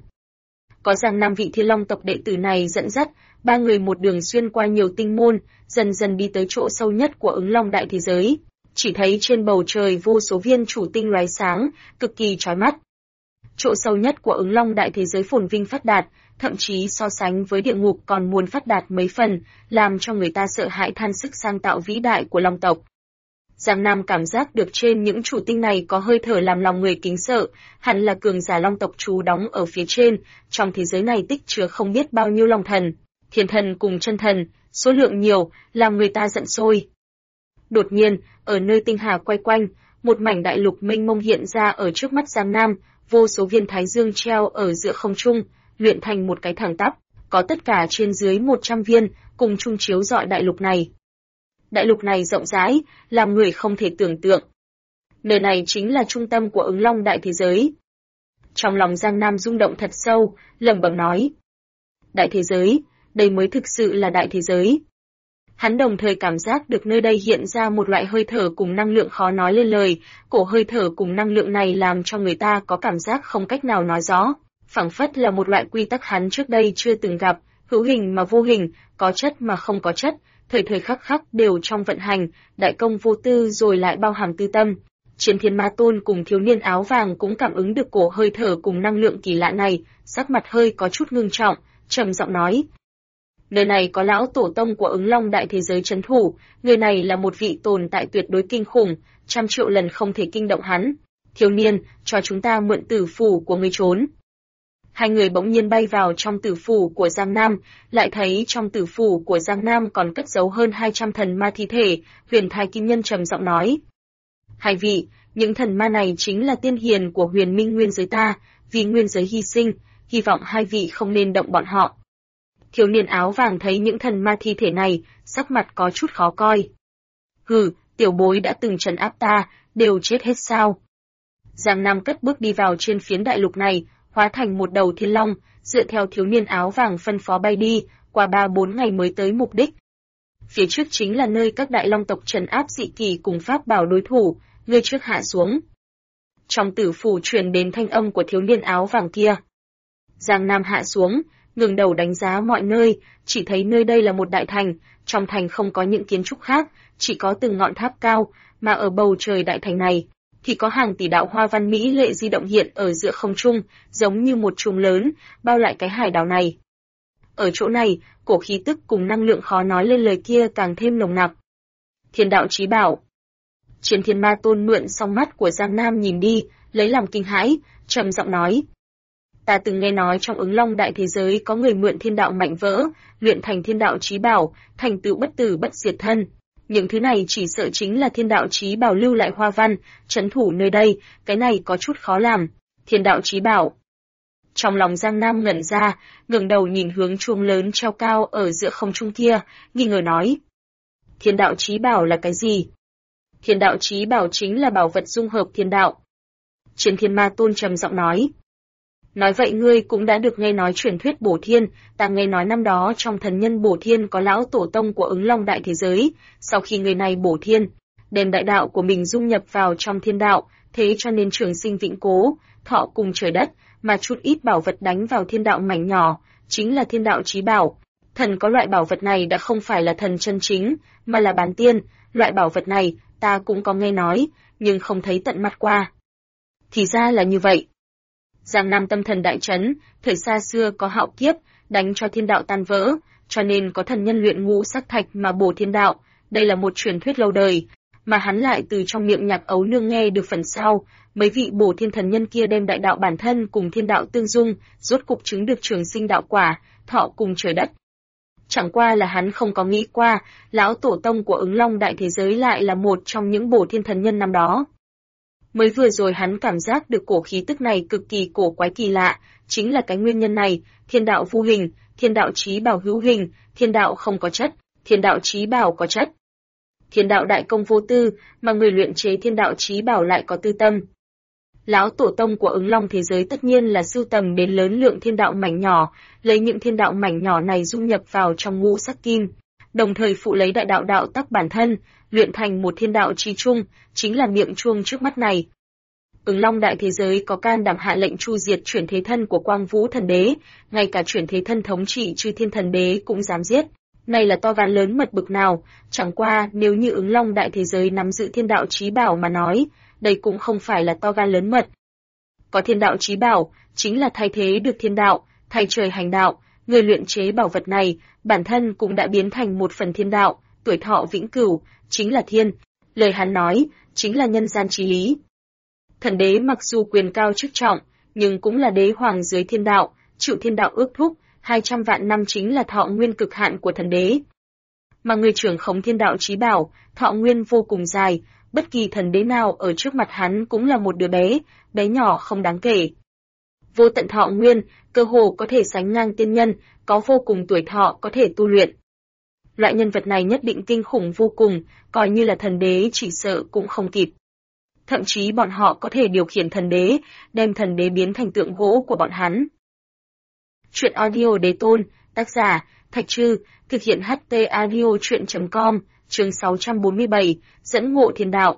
Có Giang Nam vị Thiên Long tộc đệ tử này dẫn dắt, ba người một đường xuyên qua nhiều tinh môn, dần dần đi tới chỗ sâu nhất của Ứng Long đại thế giới. Chỉ thấy trên bầu trời vô số viên chủ tinh lóe sáng, cực kỳ chói mắt. Chỗ sâu nhất của Ứng Long đại thế giới phồn vinh phát đạt, thậm chí so sánh với địa ngục còn muốn phát đạt mấy phần, làm cho người ta sợ hãi than sức sang tạo vĩ đại của Long tộc. Giang Nam cảm giác được trên những chủ tinh này có hơi thở làm lòng người kính sợ, hẳn là cường giả Long tộc trú đóng ở phía trên, trong thế giới này tích chứa không biết bao nhiêu Long thần, Thiên thần cùng chân thần, số lượng nhiều, làm người ta giận sôi. Đột nhiên, ở nơi tinh hà quay quanh, một mảnh đại lục mênh mông hiện ra ở trước mắt Giang Nam, vô số viên thái dương treo ở giữa không trung, luyện thành một cái thẳng tắp, có tất cả trên dưới 100 viên, cùng chung chiếu rọi đại lục này. Đại lục này rộng rãi, làm người không thể tưởng tượng. Nơi này chính là trung tâm của Ứng Long đại thế giới. Trong lòng Giang Nam rung động thật sâu, lẩm bẩm nói: đại thế giới, đây mới thực sự là đại thế giới. Hắn đồng thời cảm giác được nơi đây hiện ra một loại hơi thở cùng năng lượng khó nói lên lời, cổ hơi thở cùng năng lượng này làm cho người ta có cảm giác không cách nào nói rõ, phảng phất là một loại quy tắc hắn trước đây chưa từng gặp, hữu hình mà vô hình, có chất mà không có chất, thời thời khắc khắc đều trong vận hành, đại công vô tư rồi lại bao hàm tư tâm. Chiến Thiên Ma Tôn cùng thiếu niên áo vàng cũng cảm ứng được cổ hơi thở cùng năng lượng kỳ lạ này, sắc mặt hơi có chút ngưng trọng, trầm giọng nói: nơi này có lão tổ tông của Ứng Long đại thế giới trấn thủ, người này là một vị tồn tại tuyệt đối kinh khủng, 100 triệu lần không thể kinh động hắn. Thiếu niên, cho chúng ta mượn tử phủ của ngươi trốn. Hai người bỗng nhiên bay vào trong tử phủ của Giang Nam, lại thấy trong tử phủ của Giang Nam còn cất giấu hơn 200 thần ma thi thể, Huyền Thái Kim Nhân trầm giọng nói: hai vị, những thần ma này chính là tiên hiền của Huyền Minh nguyên giới ta, vì nguyên giới hy sinh, hy vọng hai vị không nên động bọn họ. Thiếu niên áo vàng thấy những thần ma thi thể này, sắc mặt có chút khó coi. Hừ, tiểu bối đã từng trấn áp ta, đều chết hết sao? Giang Nam cất bước đi vào trên phiến đại lục này, hóa thành một đầu thiên long, dựa theo thiếu niên áo vàng phân phó bay đi, qua 3-4 ngày mới tới mục đích. Phía trước chính là nơi các đại long tộc trấn áp dị kỳ cùng pháp bảo đối thủ, ngươi trước hạ xuống. Trong tử phủ truyền đến thanh âm của thiếu niên áo vàng kia. Giang Nam hạ xuống, ngẩng đầu đánh giá mọi nơi, chỉ thấy nơi đây là một đại thành, trong thành không có những kiến trúc khác, chỉ có từng ngọn tháp cao, mà ở bầu trời đại thành này thì có hàng tỷ đạo hoa văn mỹ lệ di động hiện ở giữa không trung, giống như một chùm lớn, bao lại cái hải đảo này. Ở chỗ này, cổ khí tức cùng năng lượng khó nói lên lời kia càng thêm nồng nặc. Thiên đạo chí bảo. Chiến Thiên Ma Tôn mượn song mắt của Giang Nam nhìn đi, lấy làm kinh hãi, trầm giọng nói: ta từng nghe nói trong Ứng Long đại thế giới có người mượn thiên đạo mạnh vỡ, luyện thành thiên đạo chí bảo, thành tựu bất tử bất diệt thân. Những thứ này chỉ sợ chính là thiên đạo chí bảo lưu lại hoa văn, trấn thủ nơi đây, cái này có chút khó làm. Thiên đạo chí bảo. Trong lòng Giang Nam ngẩn ra, ngẩng đầu nhìn hướng chuông lớn treo cao ở giữa không trung kia, nghi ngờ nói: thiên đạo chí bảo là cái gì? Thiên đạo chí bảo chính là bảo vật dung hợp thiên đạo. Chiến Thiên Ma Tôn trầm giọng nói: nói vậy ngươi cũng đã được nghe nói truyền thuyết bổ thiên, ta nghe nói năm đó trong thần nhân bổ thiên có lão tổ tông của Ứng Long đại thế giới, sau khi người này bổ thiên, đem đại đạo của mình dung nhập vào trong thiên đạo, thế cho nên trường sinh vĩnh cố, thọ cùng trời đất, mà chút ít bảo vật đánh vào thiên đạo mảnh nhỏ, chính là thiên đạo chí bảo. Thần có loại bảo vật này đã không phải là thần chân chính, mà là bán tiên, loại bảo vật này ta cũng có nghe nói, nhưng không thấy tận mắt qua. Thì ra là như vậy. Giang Nam tâm thần đại chấn, thời xa xưa có hạo kiếp, đánh cho thiên đạo tan vỡ, cho nên có thần nhân luyện ngũ sắc thạch mà bổ thiên đạo, đây là một truyền thuyết lâu đời, mà hắn lại từ trong miệng Nhạc Ấu Nương nghe được phần sau, mấy vị bổ thiên thần nhân kia đem đại đạo bản thân cùng thiên đạo tương dung, rốt cục chứng được trường sinh đạo quả, thọ cùng trời đất. Chẳng qua là hắn không có nghĩ qua, lão tổ tông của Ứng Long đại thế giới lại là một trong những bổ thiên thần nhân năm đó. Mới vừa rồi hắn cảm giác được cổ khí tức này cực kỳ cổ quái kỳ lạ, chính là cái nguyên nhân này, thiên đạo vô hình, thiên đạo chí bảo hữu hình, thiên đạo không có chất, thiên đạo chí bảo có chất. Thiên đạo đại công vô tư, mà người luyện chế thiên đạo chí bảo lại có tư tâm. Lão tổ tông của Ứng Long thế giới tất nhiên là sưu tầm đến lớn lượng thiên đạo mảnh nhỏ, lấy những thiên đạo mảnh nhỏ này dung nhập vào trong ngũ sắc kim, đồng thời phụ lấy đại đạo đạo tắc bản thân, luyện thành một thiên đạo chí trung, chính là miệng chuông trước mắt này. Ứng Long đại thế giới có can đảm hạ lệnh chu diệt chuyển thế thân của Quang Vũ thần đế, ngay cả chuyển thế thân thống trị Chư Thiên thần đế cũng dám giết. Này là to gan lớn mật bực nào, chẳng qua nếu như Ứng Long đại thế giới nắm giữ thiên đạo chí bảo mà nói, đây cũng không phải là to gan lớn mật. Có thiên đạo chí bảo, chính là thay thế được thiên đạo, thay trời hành đạo, người luyện chế bảo vật này, bản thân cũng đã biến thành một phần thiên đạo, tuổi thọ vĩnh cửu, chính là thiên. Lời hắn nói, chính là nhân gian chí lý. Thần đế mặc dù quyền cao chức trọng, nhưng cũng là đế hoàng dưới thiên đạo, chịu thiên đạo ước thúc, 200 vạn năm chính là thọ nguyên cực hạn của thần đế. Mà người trưởng khống thiên đạo chí bảo, thọ nguyên vô cùng dài, bất kỳ thần đế nào ở trước mặt hắn cũng là một đứa bé, bé nhỏ không đáng kể. Vô tận thọ nguyên, cơ hồ có thể sánh ngang tiên nhân, có vô cùng tuổi thọ có thể tu luyện. Loại nhân vật này nhất định kinh khủng vô cùng, coi như là thần đế chỉ sợ cũng không kịp. Thậm chí bọn họ có thể điều khiển thần đế, đem thần đế biến thành tượng gỗ của bọn hắn. Chuyện audio đế tôn, tác giả, Thạch Trư, thực hiện HT audio chuyện.com, chương 647, dẫn ngộ thiên đạo.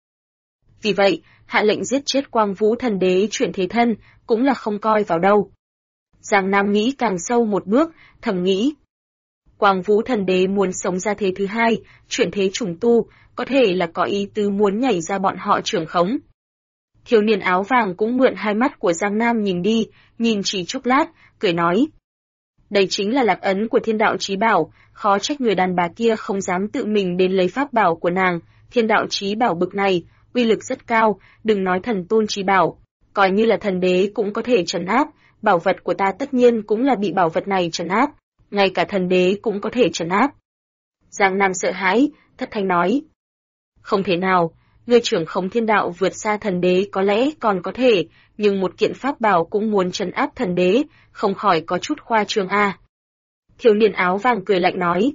Vì vậy, hạ lệnh giết chết Quang Vũ thần đế chuyển thế thân, cũng là không coi vào đâu. Giang Nam nghĩ càng sâu một bước, thầm nghĩ. Quang Vũ thần đế muốn sống ra thế thứ hai, chuyển thế trùng tu, có thể là có ý tứ muốn nhảy ra bọn họ trưởng khống. Thiếu niên áo vàng cũng mượn hai mắt của Giang Nam nhìn đi, nhìn chỉ chốc lát, cười nói. Đây chính là lạc ấn của thiên đạo chí bảo, khó trách người đàn bà kia không dám tự mình đến lấy pháp bảo của nàng, thiên đạo chí bảo bực này, uy lực rất cao, đừng nói thần tôn chí bảo, coi như là thần đế cũng có thể trấn áp, bảo vật của ta tất nhiên cũng là bị bảo vật này trấn áp, ngay cả thần đế cũng có thể trấn áp. Giang Nam sợ hãi, thất thanh nói. Không thể nào, người trưởng khống thiên đạo vượt xa thần đế có lẽ còn có thể, nhưng một kiện pháp bảo cũng muốn trấn áp thần đế, không khỏi có chút khoa trương a. Thiếu niên áo vàng cười lạnh nói.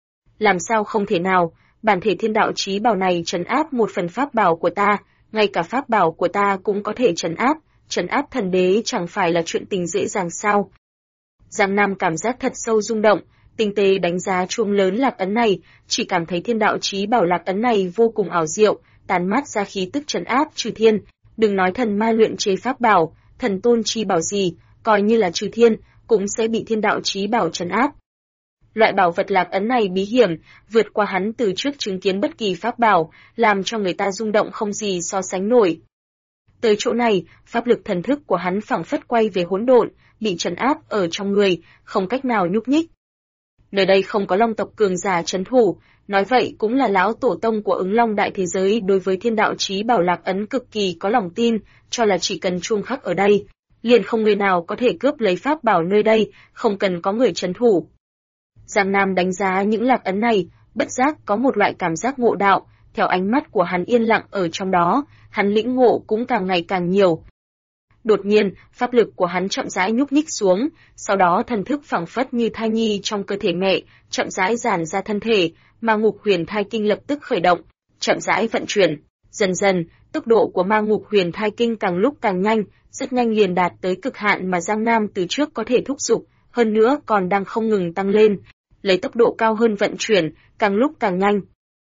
Làm sao không thể nào, bản thể thiên đạo chí bảo này trấn áp một phần pháp bảo của ta, ngay cả pháp bảo của ta cũng có thể trấn áp thần đế chẳng phải là chuyện tình dễ dàng sao. Giang Nam cảm giác thật sâu rung động, tinh tế đánh giá chuông lớn lạc ấn này, chỉ cảm thấy thiên đạo chí bảo lạc ấn này vô cùng ảo diệu, tán mát ra khí tức trấn áp Chư Thiên, đừng nói thần ma luyện chế pháp bảo, thần tôn chi bảo gì, coi như là Chư Thiên, cũng sẽ bị thiên đạo chí bảo trấn áp. Loại bảo vật lạc ấn này bí hiểm, vượt qua hắn từ trước chứng kiến bất kỳ pháp bảo, làm cho người ta rung động không gì so sánh nổi. Tới chỗ này, pháp lực thần thức của hắn phảng phất quay về hỗn độn, bị trấn áp ở trong người, không cách nào nhúc nhích. Nơi đây không có Long tộc cường giả trấn thủ, nói vậy cũng là lão tổ tông của Ứng Long đại thế giới đối với thiên đạo chí bảo lạc ấn cực kỳ có lòng tin, cho là chỉ cần chuông khắc ở đây, liền không người nào có thể cướp lấy pháp bảo nơi đây, không cần có người trấn thủ. Giang Nam đánh giá những lạc ấn này, bất giác có một loại cảm giác ngộ đạo, theo ánh mắt của hắn yên lặng ở trong đó, hắn lĩnh ngộ cũng càng ngày càng nhiều. Đột nhiên, pháp lực của hắn chậm rãi nhúc nhích xuống, sau đó thần thức phảng phất như thai nhi trong cơ thể mẹ, chậm rãi giãn ra thân thể, Ma Ngục Huyền Thai Kinh lập tức khởi động, chậm rãi vận chuyển. Dần dần, tốc độ của Ma Ngục Huyền Thai Kinh càng lúc càng nhanh, rất nhanh liền đạt tới cực hạn mà Giang Nam từ trước có thể thúc giục, hơn nữa còn đang không ngừng tăng lên, lấy tốc độ cao hơn vận chuyển, càng lúc càng nhanh.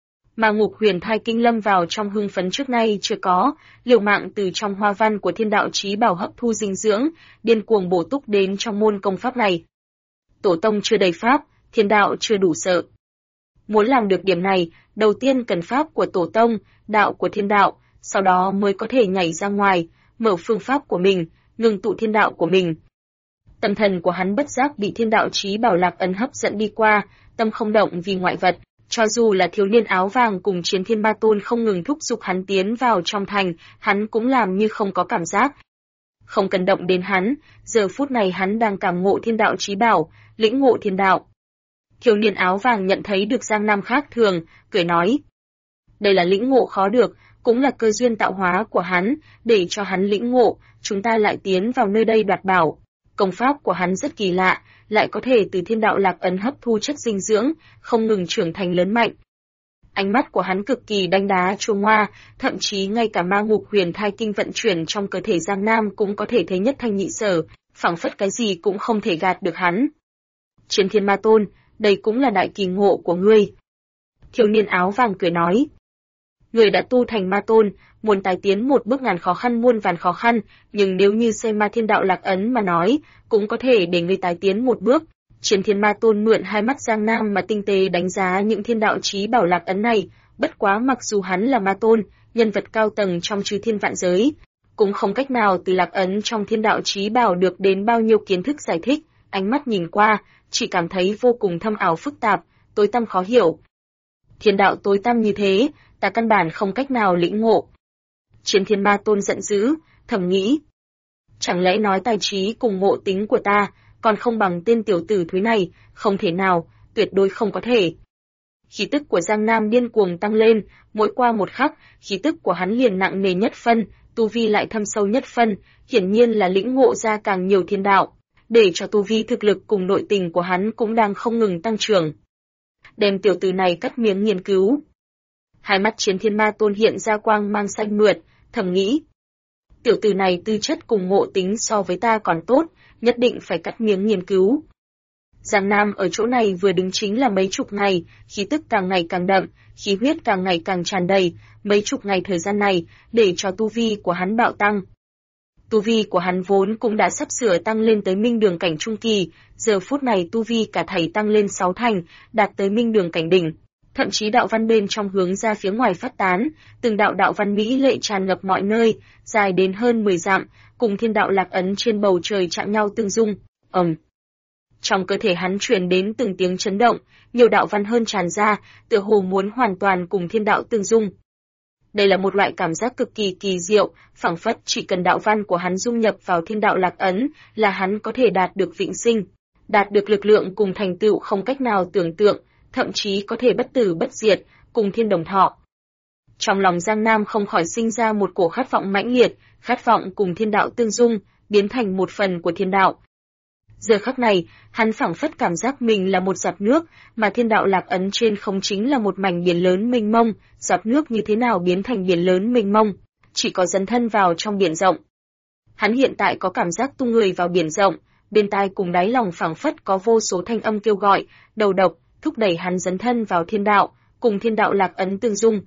Ma Ngục Huyền Thai Kinh lâm vào trong hưng phấn trước nay chưa có, liều mạng từ trong hoa văn của thiên đạo chí bảo hấp thu dinh dưỡng, điên cuồng bổ túc đến trong môn công pháp này. Tổ tông chưa đầy pháp, thiên đạo chưa đủ sợ. Muốn làm được điểm này, đầu tiên cần pháp của tổ tông, đạo của thiên đạo, sau đó mới có thể nhảy ra ngoài, mở phương pháp của mình, ngừng tụ thiên đạo của mình. Tâm thần của hắn bất giác bị thiên đạo chí bảo lạc ấn hấp dẫn đi qua, tâm không động vì ngoại vật. Cho dù là thiếu niên áo vàng cùng Chiến Thiên Ba Tôn không ngừng thúc giục hắn tiến vào trong thành, hắn cũng làm như không có cảm giác. Không cần động đến hắn, giờ phút này hắn đang cảm ngộ thiên đạo chí bảo, lĩnh ngộ thiên đạo. Thiếu niên áo vàng nhận thấy được Giang Nam khác thường, cười nói. Đây là lĩnh ngộ khó được, cũng là cơ duyên tạo hóa của hắn, để cho hắn lĩnh ngộ, chúng ta lại tiến vào nơi đây đoạt bảo. Công pháp của hắn rất kỳ lạ, lại có thể từ thiên đạo lạc ấn hấp thu chất dinh dưỡng, không ngừng trưởng thành lớn mạnh. Ánh mắt của hắn cực kỳ đanh đá chuông hoa, thậm chí ngay cả Ma Ngục Huyền Thai Kinh vận chuyển trong cơ thể Giang Nam cũng có thể thấy nhất thanh nhị sở, phảng phất cái gì cũng không thể gạt được hắn. Chiến Thiên Ma Tôn, đây cũng là đại kỳ ngộ của ngươi. Thiếu niên áo vàng cười nói. Người đã tu thành ma tôn, muốn tái tiến một bước ngàn khó khăn muôn vàn khó khăn, nhưng nếu như xây ma thiên đạo lạc ấn mà nói, cũng có thể để người tái tiến một bước. Chiến thiên ma tôn mượn hai mắt Giang Nam mà tinh tế đánh giá những thiên đạo chí bảo lạc ấn này, bất quá mặc dù hắn là ma tôn, nhân vật cao tầng trong chư thiên vạn giới, cũng không cách nào từ lạc ấn trong thiên đạo chí bảo được đến bao nhiêu kiến thức giải thích, ánh mắt nhìn qua, chỉ cảm thấy vô cùng thâm ảo phức tạp, tối tăm khó hiểu. Thiên đạo tối tăm như thế, ta căn bản không cách nào lĩnh ngộ. Chiến thiên ma tôn giận dữ, thầm nghĩ. Chẳng lẽ nói tài trí cùng ngộ tính của ta, còn không bằng tên tiểu tử thúi này, không thể nào, tuyệt đối không có thể. Khí tức của Giang Nam điên cuồng tăng lên, mỗi qua một khắc, khí tức của hắn liền nặng nề nhất phân, tu vi lại thâm sâu nhất phân, hiển nhiên là lĩnh ngộ ra càng nhiều thiên đạo, để cho tu vi thực lực cùng nội tình của hắn cũng đang không ngừng tăng trưởng. Đem tiểu tử này cắt miếng nghiên cứu. Hai mắt chiến thiên ma tôn hiện ra quang mang xanh mượt, thầm nghĩ. Tiểu tử này tư chất cùng ngộ tính so với ta còn tốt, nhất định phải cắt miếng nghiên cứu. Giang Nam ở chỗ này vừa đứng chính là mấy chục ngày, khí tức càng ngày càng đậm, khí huyết càng ngày càng tràn đầy, mấy chục ngày thời gian này, để cho tu vi của hắn bạo tăng. Tu vi của hắn vốn cũng đã sắp sửa tăng lên tới minh đường cảnh trung kỳ, giờ phút này tu vi cả thảy tăng lên 6 thành, đạt tới minh đường cảnh đỉnh. Thậm chí đạo văn bên trong hướng ra phía ngoài phát tán, từng đạo đạo văn mỹ lệ tràn ngập mọi nơi, dài đến hơn 10 dặm, cùng thiên đạo lạc ấn trên bầu trời chạm nhau tương dung. Trong cơ thể hắn truyền đến từng tiếng chấn động, nhiều đạo văn hơn tràn ra, tựa hồ muốn hoàn toàn cùng thiên đạo tương dung. Đây là một loại cảm giác cực kỳ kỳ diệu, phảng phất chỉ cần đạo văn của hắn dung nhập vào thiên đạo lạc ấn, là hắn có thể đạt được vĩnh sinh, đạt được lực lượng cùng thành tựu không cách nào tưởng tượng, thậm chí có thể bất tử bất diệt, cùng thiên đồng thọ. Trong lòng Giang Nam không khỏi sinh ra một cổ khát vọng mãnh liệt, khát vọng cùng thiên đạo tương dung, biến thành một phần của thiên đạo. Giờ khắc này, hắn phảng phất cảm giác mình là một giọt nước, mà thiên đạo lạc ấn trên không chính là một mảnh biển lớn mênh mông, giọt nước như thế nào biến thành biển lớn mênh mông, chỉ có dấn thân vào trong biển rộng. Hắn hiện tại có cảm giác tung người vào biển rộng, bên tai cùng đáy lòng phảng phất có vô số thanh âm kêu gọi, đầu độc, thúc đẩy hắn dấn thân vào thiên đạo, cùng thiên đạo lạc ấn tương dung.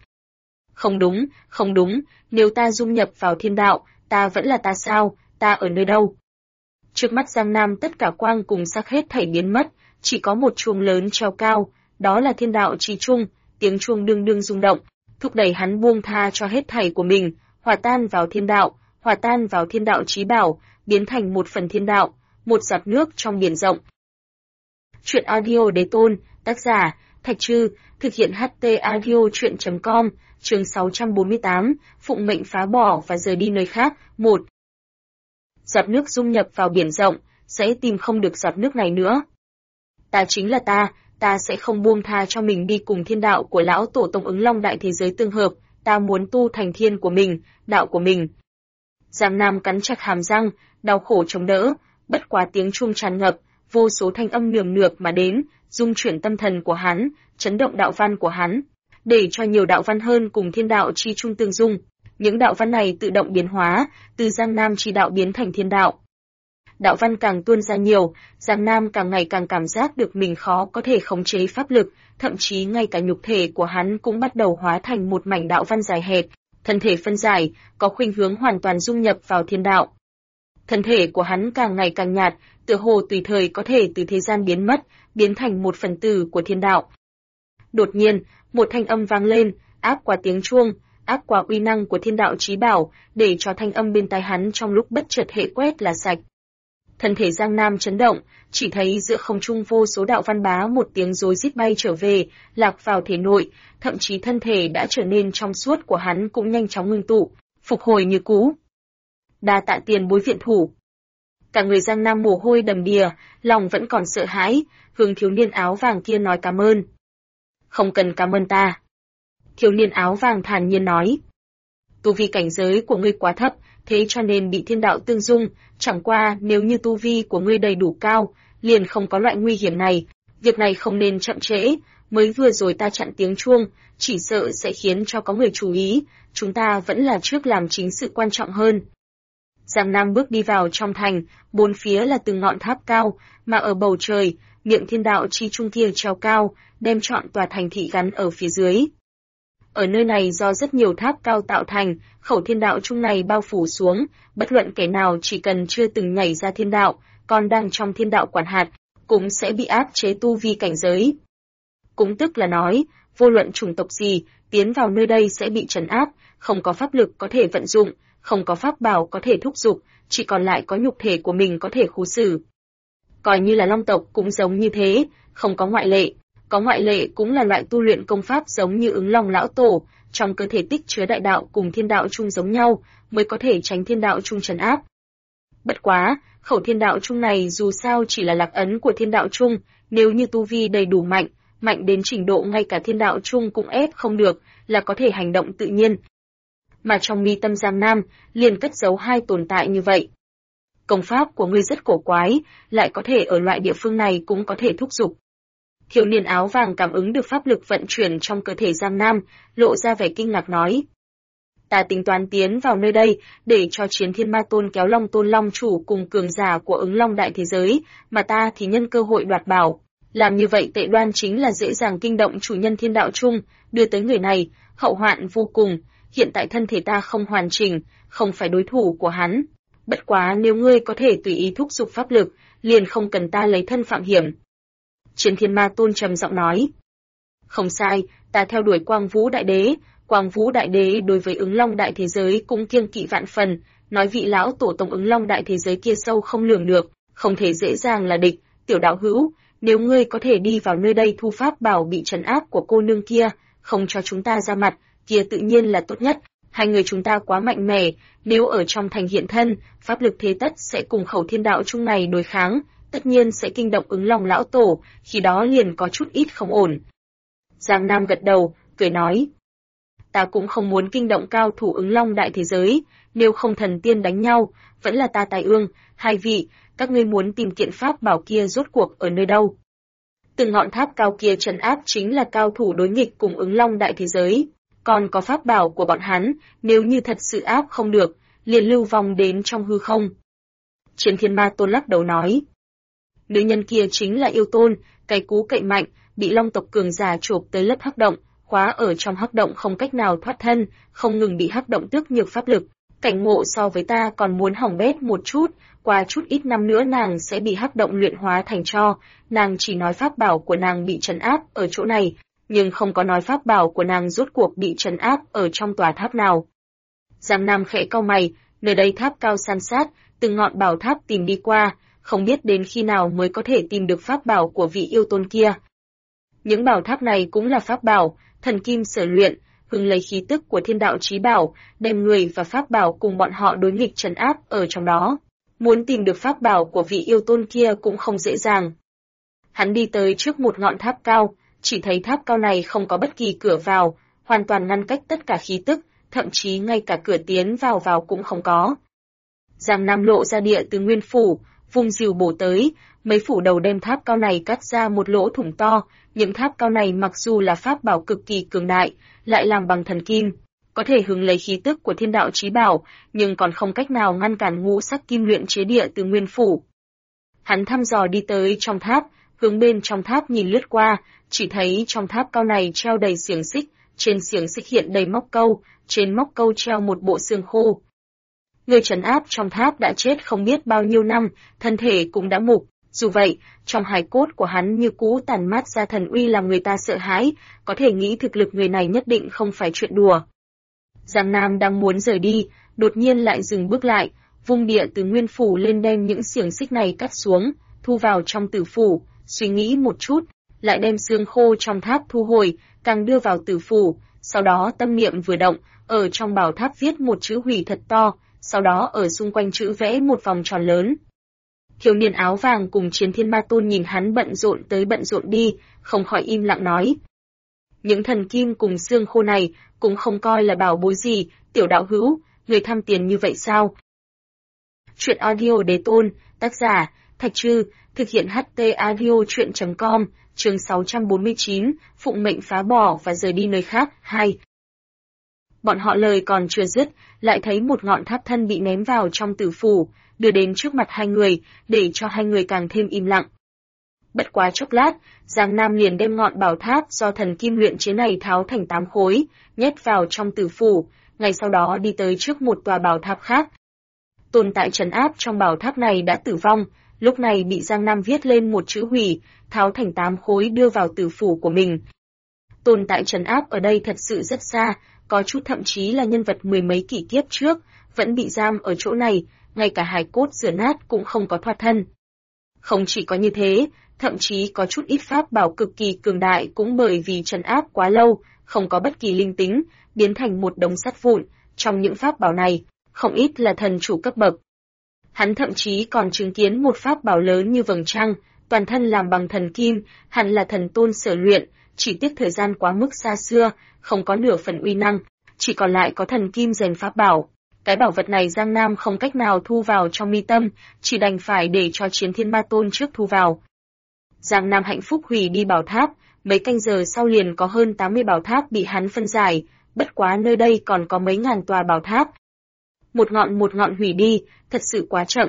Không đúng, nếu ta dung nhập vào thiên đạo, ta vẫn là ta sao, ta ở nơi đâu? Trước mắt Giang Nam tất cả quang cùng sắc hết thảy biến mất, chỉ có một chuông lớn treo cao, đó là thiên đạo chi chuông, tiếng chuông đương đương rung động, thúc đẩy hắn buông tha cho hết thảy của mình, hòa tan vào thiên đạo chí bảo, biến thành một phần thiên đạo, một giọt nước trong biển rộng. Truyện audio đế tôn, tác giả, Thạch Trư, thực hiện HT audio truyện.com, chương 648, phụng mệnh phá bỏ và rời đi nơi khác, 1. Giọt nước dung nhập vào biển rộng, sẽ tìm không được giọt nước này nữa. Ta chính là ta sẽ không buông tha cho mình đi cùng thiên đạo của lão tổ tông Ứng Long đại thế giới tương hợp, ta muốn tu thành thiên của mình, đạo của mình. Giang Nam cắn chặt hàm răng, đau khổ chống đỡ, bất quá tiếng chuông tràn ngập, vô số thanh âm nườm nượp mà đến, dung chuyển tâm thần của hắn, chấn động đạo văn của hắn, để cho nhiều đạo văn hơn cùng thiên đạo chi trung tương dung. Những đạo văn này tự động biến hóa, từ Giang Nam chi đạo biến thành thiên đạo. Đạo văn càng tuôn ra nhiều, Giang Nam càng ngày càng cảm giác được mình khó có thể khống chế pháp lực, thậm chí ngay cả nhục thể của hắn cũng bắt đầu hóa thành một mảnh đạo văn dài hẹp, thân thể phân giải, có khuynh hướng hoàn toàn dung nhập vào thiên đạo. Thân thể của hắn càng ngày càng nhạt, tựa hồ tùy thời có thể từ thế gian biến mất, biến thành một phần tử của thiên đạo. Đột nhiên, một thanh âm vang lên, áp qua tiếng chuông, áp qua uy năng của thiên đạo chí bảo, để cho thanh âm bên tai hắn trong lúc bất chợt hệ quét là sạch. Thân thể Giang Nam chấn động, chỉ thấy giữa không trung vô số đạo văn bá một tiếng rối rít bay trở về, lạc vào thể nội, thậm chí thân thể đã trở nên trong suốt của hắn cũng nhanh chóng ngưng tụ, phục hồi như cũ. Đa tạ tiền bối viện thủ. Cả người Giang Nam mồ hôi đầm đìa, lòng vẫn còn sợ hãi, hướng thiếu niên áo vàng kia nói cảm ơn. Không cần cảm ơn ta. Thiếu niên áo vàng thản nhiên nói. Tu vi cảnh giới của ngươi quá thấp, thế cho nên bị thiên đạo tương dung, chẳng qua nếu như tu vi của ngươi đầy đủ cao, liền không có loại nguy hiểm này, việc này không nên chậm trễ, mới vừa rồi ta chặn tiếng chuông, chỉ sợ sẽ khiến cho có người chú ý, chúng ta vẫn là trước làm chính sự quan trọng hơn. Giang Nam bước đi vào trong thành, bốn phía là từng ngọn tháp cao, mà ở bầu trời, miệng thiên đạo chi trung kia treo cao, đem trọn tòa thành thị gắn ở phía dưới. Ở nơi này do rất nhiều tháp cao tạo thành, khẩu thiên đạo trung này bao phủ xuống, bất luận kẻ nào chỉ cần chưa từng nhảy ra thiên đạo, còn đang trong thiên đạo quản hạt, cũng sẽ bị áp chế tu vi cảnh giới. Cũng tức là nói, vô luận chủng tộc gì, tiến vào nơi đây sẽ bị trấn áp, không có pháp lực có thể vận dụng, không có pháp bảo có thể thúc giục, chỉ còn lại có nhục thể của mình có thể khu xử. Coi như là Long tộc cũng giống như thế, không có ngoại lệ. Có ngoại lệ cũng là loại tu luyện công pháp giống như Ứng Long lão tổ, trong cơ thể tích chứa đại đạo cùng thiên đạo chung giống nhau, mới có thể tránh thiên đạo chung trấn áp. Bất quá, khẩu thiên đạo chung này dù sao chỉ là lạc ấn của thiên đạo chung, nếu như tu vi đầy đủ mạnh, mạnh đến trình độ ngay cả thiên đạo chung cũng ép không được, là có thể hành động tự nhiên. Mà trong mi tâm Giang Nam, liền cất giấu hai tồn tại như vậy. Công pháp của ngươi rất cổ quái, lại có thể ở loại địa phương này cũng có thể thúc giục. Thiếu niên áo vàng cảm ứng được pháp lực vận chuyển trong cơ thể Giang Nam, lộ ra vẻ kinh ngạc nói. Ta tính toán tiến vào nơi đây, để cho Chiến Thiên Ma Tôn kéo Long Tôn Long chủ cùng cường giả của Ứng Long đại thế giới, mà ta thì nhân cơ hội đoạt bảo. Làm như vậy tệ đoan chính là dễ dàng kinh động chủ nhân thiên đạo chung, đưa tới người này, hậu hoạn vô cùng. Hiện tại thân thể ta không hoàn chỉnh, không phải đối thủ của hắn. Bất quá nếu ngươi có thể tùy ý thúc giục pháp lực, liền không cần ta lấy thân phạm hiểm. Chiến Thiên Ma Tôn trầm giọng nói. Không sai, ta theo đuổi Quang Vũ Đại Đế. Quang Vũ Đại Đế đối với Ứng Long đại thế giới cũng kiêng kỵ vạn phần, nói vị lão tổ tông Ứng Long đại thế giới kia sâu không lường được, không thể dễ dàng là địch. Tiểu đạo hữu, nếu ngươi có thể đi vào nơi đây thu pháp bảo bị trấn áp của cô nương kia, không cho chúng ta ra mặt, kia tự nhiên là tốt nhất. Hai người chúng ta quá mạnh mẽ, nếu ở trong thành hiện thân, pháp lực thế tất sẽ cùng khẩu thiên đạo chung này đối kháng, tất nhiên sẽ kinh động Ứng Long lão tổ, khi đó liền có chút ít không ổn. Giang Nam gật đầu, cười nói. Ta cũng không muốn kinh động cao thủ Ứng Long đại thế giới, nếu không thần tiên đánh nhau, vẫn là ta tài ương, hai vị, các ngươi muốn tìm kiện pháp bảo kia rốt cuộc ở nơi đâu? Từng ngọn tháp cao kia trấn áp chính là cao thủ đối nghịch cùng Ứng Long đại thế giới, còn có pháp bảo của bọn hắn, nếu như thật sự áp không được, liền lưu vong đến trong hư không. Chiến Thiên Ma Tôn lắc đầu nói. Nữ nhân kia chính là yêu tôn, cái cú cậy mạnh, bị Long tộc cường giả chộp tới lớp hắc động, khóa ở trong hắc động không cách nào thoát thân, không ngừng bị hắc động tước nhược pháp lực. Cảnh ngộ so với ta còn muốn hỏng bét một chút, qua chút ít năm nữa nàng sẽ bị hắc động luyện hóa thành tro, nàng chỉ nói pháp bảo của nàng bị trấn áp ở chỗ này, nhưng không có nói pháp bảo của nàng rốt cuộc bị trấn áp ở trong tòa tháp nào. Giang Nam khẽ cau mày, nơi đây tháp cao san sát, từng ngọn bảo tháp tìm đi qua, không biết đến khi nào mới có thể tìm được pháp bảo của vị yêu tôn kia. Những bảo tháp này cũng là pháp bảo, thần kim sở luyện, hưng lấy khí tức của thiên đạo chí bảo, đem người và pháp bảo cùng bọn họ đối nghịch trấn áp ở trong đó. Muốn tìm được pháp bảo của vị yêu tôn kia cũng không dễ dàng. Hắn đi tới trước một ngọn tháp cao, chỉ thấy tháp cao này không có bất kỳ cửa vào, hoàn toàn ngăn cách tất cả khí tức, thậm chí ngay cả cửa tiến vào cũng không có. Giang Nam lộ ra địa từ nguyên phủ, vung rìu bổ tới, mấy phủ đầu đem tháp cao này cắt ra một lỗ thủng to, những tháp cao này mặc dù là pháp bảo cực kỳ cường đại, lại làm bằng thần kim, có thể hứng lấy khí tức của thiên đạo chí bảo, nhưng còn không cách nào ngăn cản ngũ sắc kim luyện chế địa từ nguyên phủ. Hắn thăm dò đi tới trong tháp, hướng bên trong tháp nhìn lướt qua, chỉ thấy trong tháp cao này treo đầy xiềng xích, trên xiềng xích hiện đầy móc câu, trên móc câu treo một bộ xương khô. Người trấn áp trong tháp đã chết không biết bao nhiêu năm, thân thể cũng đã mục, dù vậy, trong hài cốt của hắn như cũ tản mát ra thần uy làm người ta sợ hãi, có thể nghĩ thực lực người này nhất định không phải chuyện đùa. Giang Nam đang muốn rời đi, đột nhiên lại dừng bước lại, vung địa từ nguyên phủ lên đem những xiềng xích này cắt xuống, thu vào trong tử phủ, suy nghĩ một chút, lại đem xương khô trong tháp thu hồi, càng đưa vào tử phủ, sau đó tâm niệm vừa động, ở trong bảo tháp viết một chữ hủy thật to, sau đó ở xung quanh chữ vẽ một vòng tròn lớn. Thiếu niên áo vàng cùng Chiến Thiên Ma Tôn nhìn hắn bận rộn tới bận rộn đi, không khỏi im lặng nói. Những thần kim cùng xương khô này cũng không coi là bảo bối gì, tiểu đạo hữu, người tham tiền như vậy sao? Chuyện audio Đế Tôn, tác giả, Thạch Trư, thực hiện HT audio chuyện.com, chương 649, phụng mệnh phá bỏ và rời đi nơi khác, 2. Bọn họ lời còn chưa dứt, lại thấy một ngọn tháp thân bị ném vào trong tử phủ, đưa đến trước mặt hai người, để cho hai người càng thêm im lặng. Bất quá chốc lát, Giang Nam liền đem ngọn bảo tháp do thần kim luyện chế này tháo thành 8 khối, nhét vào trong tử phủ, ngay sau đó đi tới trước một tòa bảo tháp khác. Tồn tại trấn áp trong bảo tháp này đã tử vong, lúc này bị Giang Nam viết lên một chữ hủy, tháo thành 8 khối đưa vào tử phủ của mình. Tồn tại trấn áp ở đây thật sự rất xa, có chút thậm chí là nhân vật mười mấy kỷ kiếp trước, vẫn bị giam ở chỗ này, ngay cả hài cốt rửa nát cũng không có thoát thân. Không chỉ có như thế, thậm chí có chút ít pháp bảo cực kỳ cường đại cũng bởi vì trấn áp quá lâu, không có bất kỳ linh tính, biến thành một đống sắt vụn. Trong những pháp bảo này, không ít là thần chủ cấp bậc. Hắn thậm chí còn chứng kiến một pháp bảo lớn như vầng trăng, toàn thân làm bằng thần kim, hẳn là thần tôn sở luyện, chỉ tiếc thời gian quá mức xa xưa, không có nửa phần uy năng, chỉ còn lại có thần kim rèn pháp bảo. Cái bảo vật này Giang Nam không cách nào thu vào trong mi tâm, chỉ đành phải để cho Chiến Thiên Ma Tôn trước thu vào. Giang Nam hạnh phúc hủy đi bảo tháp, mấy canh giờ sau liền có hơn 80 bảo tháp bị hắn phân giải, bất quá nơi đây còn có mấy ngàn tòa bảo tháp. Một ngọn hủy đi, thật sự quá chậm.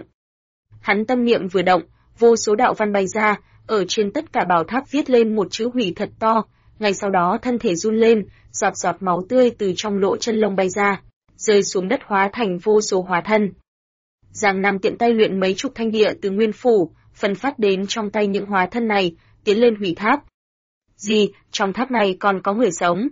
Hắn tâm niệm vừa động, vô số đạo văn bay ra, ở trên tất cả bảo tháp viết lên một chữ hủy thật to, ngay sau đó thân thể run lên, giọt giọt máu tươi từ trong lỗ chân lông bay ra, rơi xuống đất hóa thành vô số hóa thân. Giang Nam tiện tay luyện mấy chục thanh địa từ nguyên phủ, phân phát đến trong tay những hóa thân này, tiến lên hủy tháp. Gì, trong tháp này còn có người sống?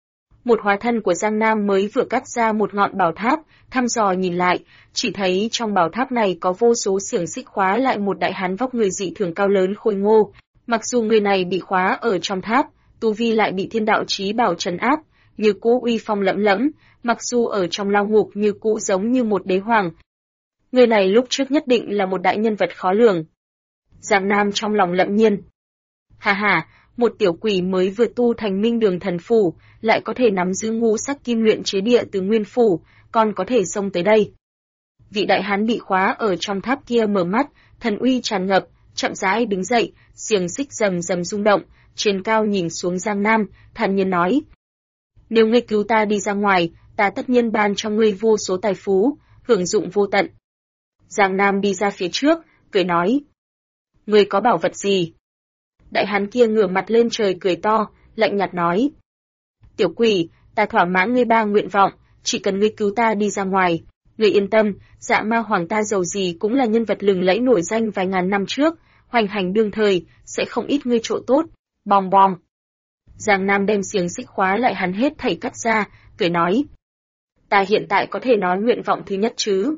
Một hóa thân của Giang Nam mới vừa cắt ra một ngọn bảo tháp, thăm dò nhìn lại, chỉ thấy trong bảo tháp này có vô số xiềng xích khóa lại một đại hán vóc người dị thường cao lớn khôi ngô. Mặc dù người này bị khóa ở trong tháp, tu vi lại bị thiên đạo chí bảo trấn áp, như cũ uy phong lẫm lẫm, mặc dù ở trong lao ngục như cũ giống như một đế hoàng. Người này lúc trước nhất định là một đại nhân vật khó lường. Giang Nam trong lòng lẫm nhiên. Hà hà, một tiểu quỷ mới vừa tu thành minh đường thần phủ, lại có thể nắm giữ ngũ sắc kim luyện chế địa từ nguyên phủ, còn có thể xông tới đây. Vị đại hán bị khóa ở trong tháp kia mở mắt, thần uy tràn ngập, chậm rãi đứng dậy, xiềng xích rầm rầm rung động, trên cao nhìn xuống Giang Nam, thản nhiên nói: nếu ngươi cứu ta đi ra ngoài, ta tất nhiên ban cho ngươi vô số tài phú, hưởng dụng vô tận. Giang Nam đi ra phía trước, cười nói: ngươi có bảo vật gì? Đại hán kia ngửa mặt lên trời cười to, lạnh nhạt nói: tiểu quỷ, ta thỏa mãn ngươi 3 nguyện vọng, chỉ cần ngươi cứu ta đi ra ngoài. Ngươi yên tâm, Dạ Ma Hoàng ta giàu gì cũng là nhân vật lừng lẫy nổi danh vài ngàn năm trước, hoành hành đương thời, sẽ không ít ngươi chỗ tốt. Bong bong. Giang Nam đem xiềng xích khóa lại hắn hết thảy cắt ra, cười nói: ta hiện tại có thể nói nguyện vọng thứ nhất chứ?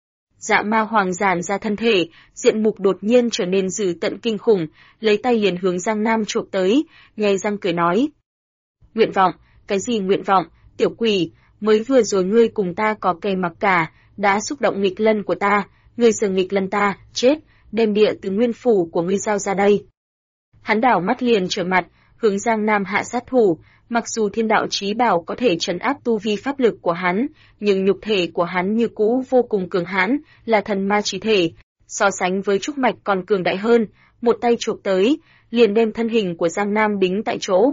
Dạ Ma Hoàng giãn ra thân thể, diện mục đột nhiên trở nên dữ tợn kinh khủng, lấy tay liền hướng Giang Nam chộp tới, nhe răng cười nói: nguyện vọng, cái gì nguyện vọng, tiểu quỷ, mới vừa rồi ngươi cùng ta có kè mặc cả, đã xúc động nghịch lân của ta, ngươi giờ nghịch lân ta, chết, đem địa từ nguyên phủ của ngươi giao ra đây. Hắn đảo mắt liền trở mặt, hướng Giang Nam hạ sát thủ, mặc dù thiên đạo chí bảo có thể trấn áp tu vi pháp lực của hắn, nhưng nhục thể của hắn như cũ vô cùng cường hãn, là thần ma chí thể, so sánh với trúc mạch còn cường đại hơn, một tay chụp tới, liền đem thân hình của Giang Nam đính tại chỗ.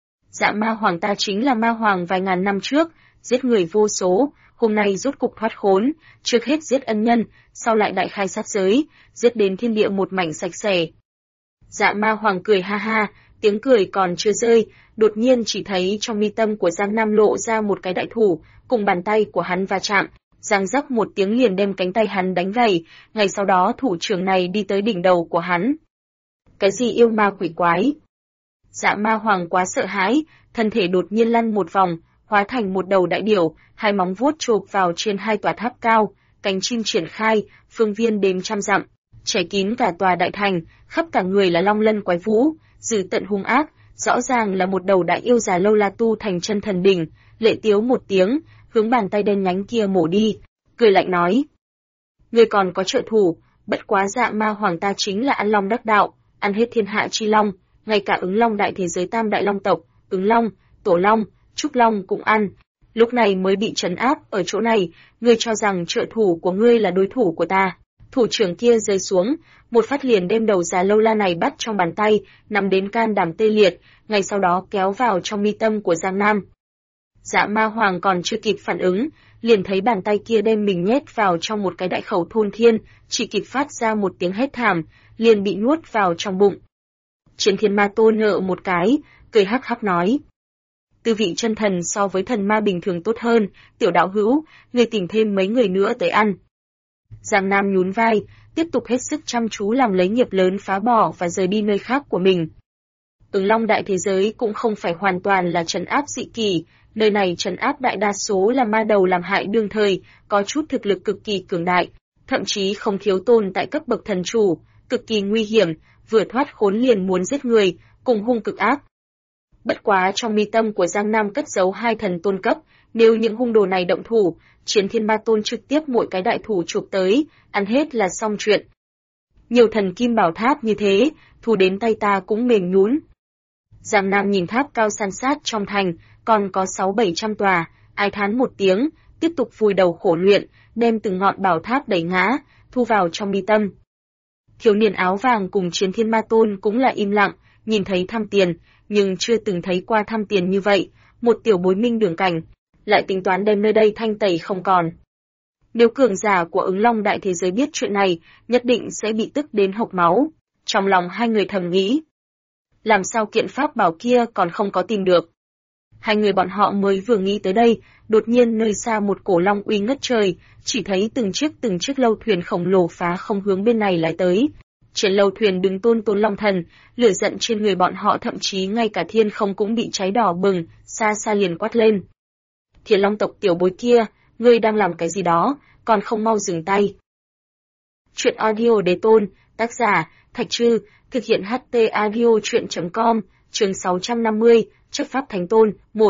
Dạ Ma Hoàng ta chính là ma hoàng vài ngàn năm trước, giết người vô số, hôm nay rốt cục thoát khốn, trước hết giết ân nhân, sau lại đại khai sát giới, giết đến thiên địa một mảnh sạch sẽ. Dạ Ma Hoàng cười ha ha, tiếng cười còn chưa rơi, đột nhiên chỉ thấy trong mi tâm của Giang Nam lộ ra một cái đại thủ, cùng bàn tay của hắn va chạm, giang rắc một tiếng liền đem cánh tay hắn đánh gãy, ngay sau đó thủ trưởng này đi tới đỉnh đầu của hắn. Cái gì yêu ma quỷ quái? Dạ Ma Hoàng quá sợ hãi, thân thể đột nhiên lăn một vòng, hóa thành một đầu đại điểu, hai móng vuốt chộp vào trên hai tòa tháp cao, cánh chim triển khai, phương viên đếm trăm dặm, trải kín cả tòa đại thành, khắp cả người là long lân quái vũ, dữ tận hung ác, rõ ràng là một đầu đại yêu già lâu la tu thành chân thần đỉnh, lệ tiếu một tiếng, hướng bàn tay đen nhánh kia mổ đi, cười lạnh nói: ngươi còn có trợ thủ, bất quá Dạ Ma Hoàng ta chính là ăn long đắc đạo, ăn hết thiên hạ chi long, ngay cả ứng long đại thế giới tam đại long tộc, ứng long, tổ long, trúc long cũng ăn. Lúc này mới bị trấn áp ở chỗ này, ngươi cho rằng trợ thủ của ngươi là đối thủ của ta? Thủ trưởng kia rơi xuống, một phát liền đem đầu già lâu la này bắt trong bàn tay, nằm đến can đảm tê liệt, ngay sau đó kéo vào trong mi tâm của Giang Nam. Dạ Ma Hoàng còn chưa kịp phản ứng, liền thấy bàn tay kia đem mình nhét vào trong một cái đại khẩu thôn thiên, chỉ kịp phát ra một tiếng hét thảm, liền bị nuốt vào trong bụng. Chiến Thiên Ma Tôn nở một cái, cười hắc hắc nói. Tư vị chân thần so với thần ma bình thường tốt hơn, tiểu đạo hữu, người tìm thêm mấy người nữa tới ăn. Giang Nam nhún vai, tiếp tục hết sức chăm chú làm lấy nghiệp lớn phá bỏ và rời đi nơi khác của mình. Ứng Long đại thế giới cũng không phải hoàn toàn là trấn áp dị kỳ, nơi này trấn áp đại đa số là ma đầu làm hại đương thời, có chút thực lực cực kỳ cường đại, thậm chí không thiếu tồn tại cấp bậc thần chủ, cực kỳ nguy hiểm, vừa thoát khốn liền muốn giết người, cùng hung cực ác. Bất quá trong mi tâm của Giang Nam cất giấu 2 thần tôn cấp, nếu những hung đồ này động thủ, Chiến Thiên Ma Tôn trực tiếp mỗi cái đại thủ chụp tới, ăn hết là xong chuyện. Nhiều thần kim bảo tháp như thế, thu đến tay ta cũng mềm nhũn. Giang Nam nhìn tháp cao san sát trong thành, còn có 600-700 tòa, ai thán một tiếng, tiếp tục vùi đầu khổ luyện, đem từng ngọn bảo tháp đẩy ngã, thu vào trong mi tâm. Thiếu niên áo vàng cùng Chiến Thiên Ma Tôn cũng là im lặng, nhìn thấy thăm tiền, nhưng chưa từng thấy qua thăm tiền như vậy, một tiểu bối minh đường cảnh, lại tính toán đem nơi đây thanh tẩy không còn. Nếu cường giả của Ứng Long đại thế giới biết chuyện này, nhất định sẽ bị tức đến hộc máu. Trong lòng hai người thầm nghĩ, làm sao kiện pháp bảo kia còn không có tìm được. Hai người bọn họ mới vừa nghĩ tới đây, đột nhiên nơi xa một cổ long uy ngất trời, chỉ thấy từng chiếc lâu thuyền khổng lồ phá không hướng bên này lại tới. Trên lâu thuyền đứng tôn long thần, lửa giận trên người bọn họ thậm chí ngay cả thiên không cũng bị cháy đỏ bừng, xa xa liền quát lên. Thiên Long tộc tiểu bối kia, ngươi đang làm cái gì đó, còn không mau dừng tay. Chuyện audio Đế Tôn, tác giả, Thạch Trư, thực hiện HT audio chuyện.com, chương 650, chấp pháp thánh tôn, 1.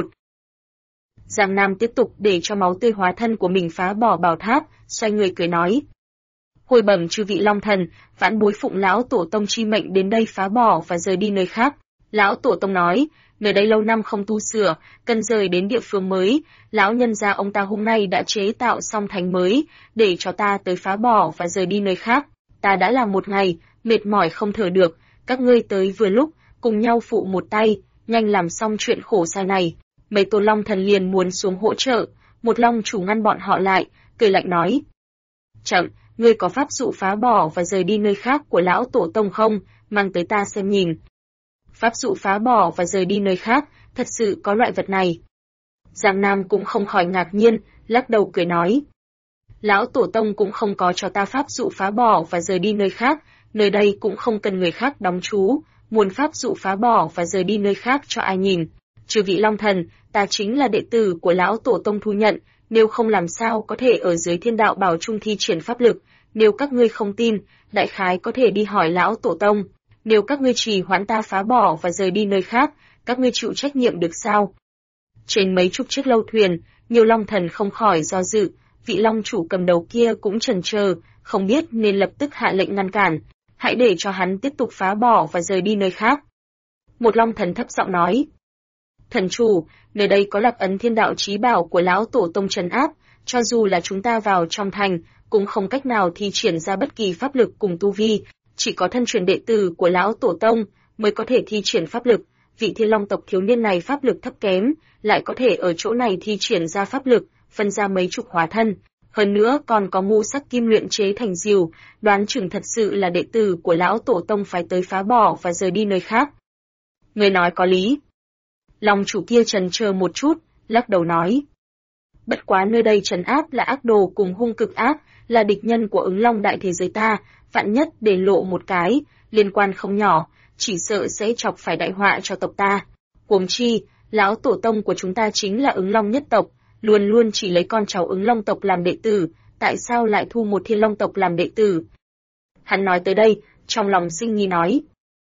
Giang Nam tiếp tục để cho máu tươi hóa thân của mình phá bỏ bảo tháp, xoay người cười nói. Hồi bẩm chư vị Long Thần, vãn bối phụng lão tổ tông chi mệnh đến đây phá bỏ và rời đi nơi khác. Lão tổ tông nói, nơi đây lâu năm không tu sửa, cần rời đến địa phương mới. Lão nhân gia ông ta hôm nay đã chế tạo xong thành mới, để cho ta tới phá bỏ và rời đi nơi khác. Ta đã làm một ngày, mệt mỏi không thở được, các ngươi tới vừa lúc, cùng nhau phụ một tay, nhanh làm xong chuyện khổ sai này. Mấy tôn Long Thần liền muốn xuống hỗ trợ, một Long chủ ngăn bọn họ lại, cười lạnh nói. Chậm, ngươi có pháp dụ phá bỏ và rời đi nơi khác của lão tổ tông không, mang tới ta xem nhìn. Pháp dụ phá bỏ và rời đi nơi khác, thật sự có loại vật này. Giang Nam cũng không khỏi ngạc nhiên, lắc đầu cười nói. Lão tổ tông cũng không có cho ta pháp dụ phá bỏ và rời đi nơi khác, nơi đây cũng không cần người khác đóng trú, muốn pháp dụ phá bỏ và rời đi nơi khác cho ai nhìn. Chư vị Long Thần, ta chính là đệ tử của lão tổ tông thu nhận, nếu không làm sao có thể ở dưới thiên đạo bảo trung thi triển pháp lực, nếu các ngươi không tin, đại khái có thể đi hỏi lão tổ tông. Nếu các ngươi trì hoãn ta phá bỏ và rời đi nơi khác, các ngươi chịu trách nhiệm được sao? Trên mấy chục chiếc lâu thuyền, nhiều Long Thần không khỏi do dự, vị Long chủ cầm đầu kia cũng chần chờ, không biết nên lập tức hạ lệnh ngăn cản, hãy để cho hắn tiếp tục phá bỏ và rời đi nơi khác. Một Long Thần thấp giọng nói, thần chủ, nơi đây có lạc ấn thiên đạo chí bảo của lão tổ tông trấn áp, cho dù là chúng ta vào trong thành, cũng không cách nào thi triển ra bất kỳ pháp lực cùng tu vi, chỉ có thân truyền đệ tử của lão tổ tông mới có thể thi triển pháp lực. Vị Thiên Long tộc thiếu niên này pháp lực thấp kém, lại có thể ở chỗ này thi triển ra pháp lực, phân ra mấy chục hóa thân. Hơn nữa còn có ngũ sắc kim luyện chế thành diều, đoán chừng thật sự là đệ tử của lão tổ tông phải tới phá bỏ và rời đi nơi khác. Người nói có lý. Long chủ kia chần chờ một chút, lắc đầu nói. Bất quá nơi đây trấn áp là ác đồ cùng hung cực ác, là địch nhân của Ứng Long đại thế giới ta, vạn nhất để lộ một cái, liên quan không nhỏ, chỉ sợ sẽ chọc phải đại họa cho tộc ta. Huống chi, lão tổ tông của chúng ta chính là Ứng Long nhất tộc, luôn luôn chỉ lấy con cháu Ứng Long tộc làm đệ tử, tại sao lại thu một Thiên Long tộc làm đệ tử? Hắn nói tới đây, trong lòng sinh nghi nói.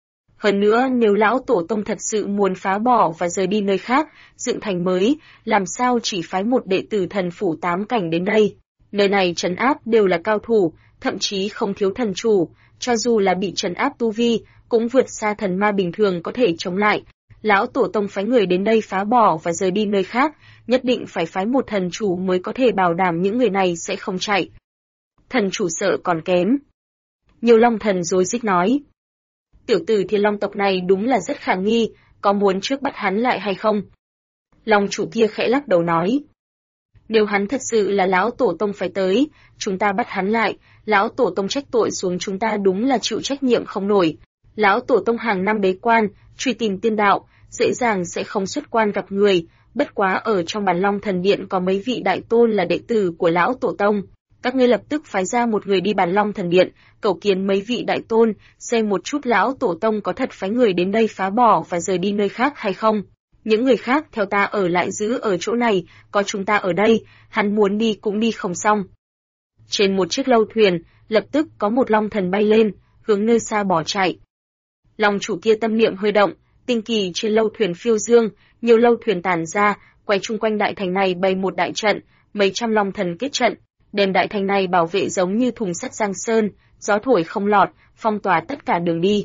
Hơn nữa, nếu lão tổ tông thật sự muốn phá bỏ và rời đi nơi khác, dựng thành mới, làm sao chỉ phái một đệ tử thần phủ 8 cảnh đến đây? Nơi này trấn áp đều là cao thủ, thậm chí không thiếu thần chủ, cho dù là bị trấn áp tu vi, cũng vượt xa thần ma bình thường có thể chống lại. Lão tổ tông phái người đến đây phá bỏ và rời đi nơi khác, nhất định phải phái một thần chủ mới có thể bảo đảm những người này sẽ không chạy. Thần chủ sợ còn kém. Nhiều Long Thần rối rít nói. Tiểu tử Thiên Long tộc này đúng là rất khả nghi, có muốn trước bắt hắn lại hay không? Long chủ kia khẽ lắc đầu nói. Nếu hắn thật sự là lão tổ tông phải tới, chúng ta bắt hắn lại, lão tổ tông trách tội xuống chúng ta đúng là chịu trách nhiệm không nổi. Lão tổ tông hàng năm bế quan, truy tìm tiên đạo, dễ dàng sẽ không xuất quan gặp người, bất quá ở trong Bản Long Thần Điện có mấy vị đại tôn là đệ tử của lão tổ tông. Các ngươi lập tức phái ra một người đi Bản Long Thần Điện, cầu kiến mấy vị đại tôn, xem một chút lão tổ tông có thật phái người đến đây phá bỏ và rời đi nơi khác hay không. Những người khác theo ta ở lại giữ ở chỗ này, có chúng ta ở đây, hắn muốn đi cũng đi không xong. Trên một chiếc lâu thuyền, lập tức có một long thần bay lên, hướng nơi xa bỏ chạy. Long chủ kia tâm niệm hơi động, tinh kỳ trên lâu thuyền phiêu dương, nhiều lâu thuyền tản ra, quay chung quanh đại thành này bày một đại trận, mấy trăm long thần kết trận, đem đại thành này bảo vệ giống như thùng sắt giang sơn, gió thổi không lọt, phong tỏa tất cả đường đi.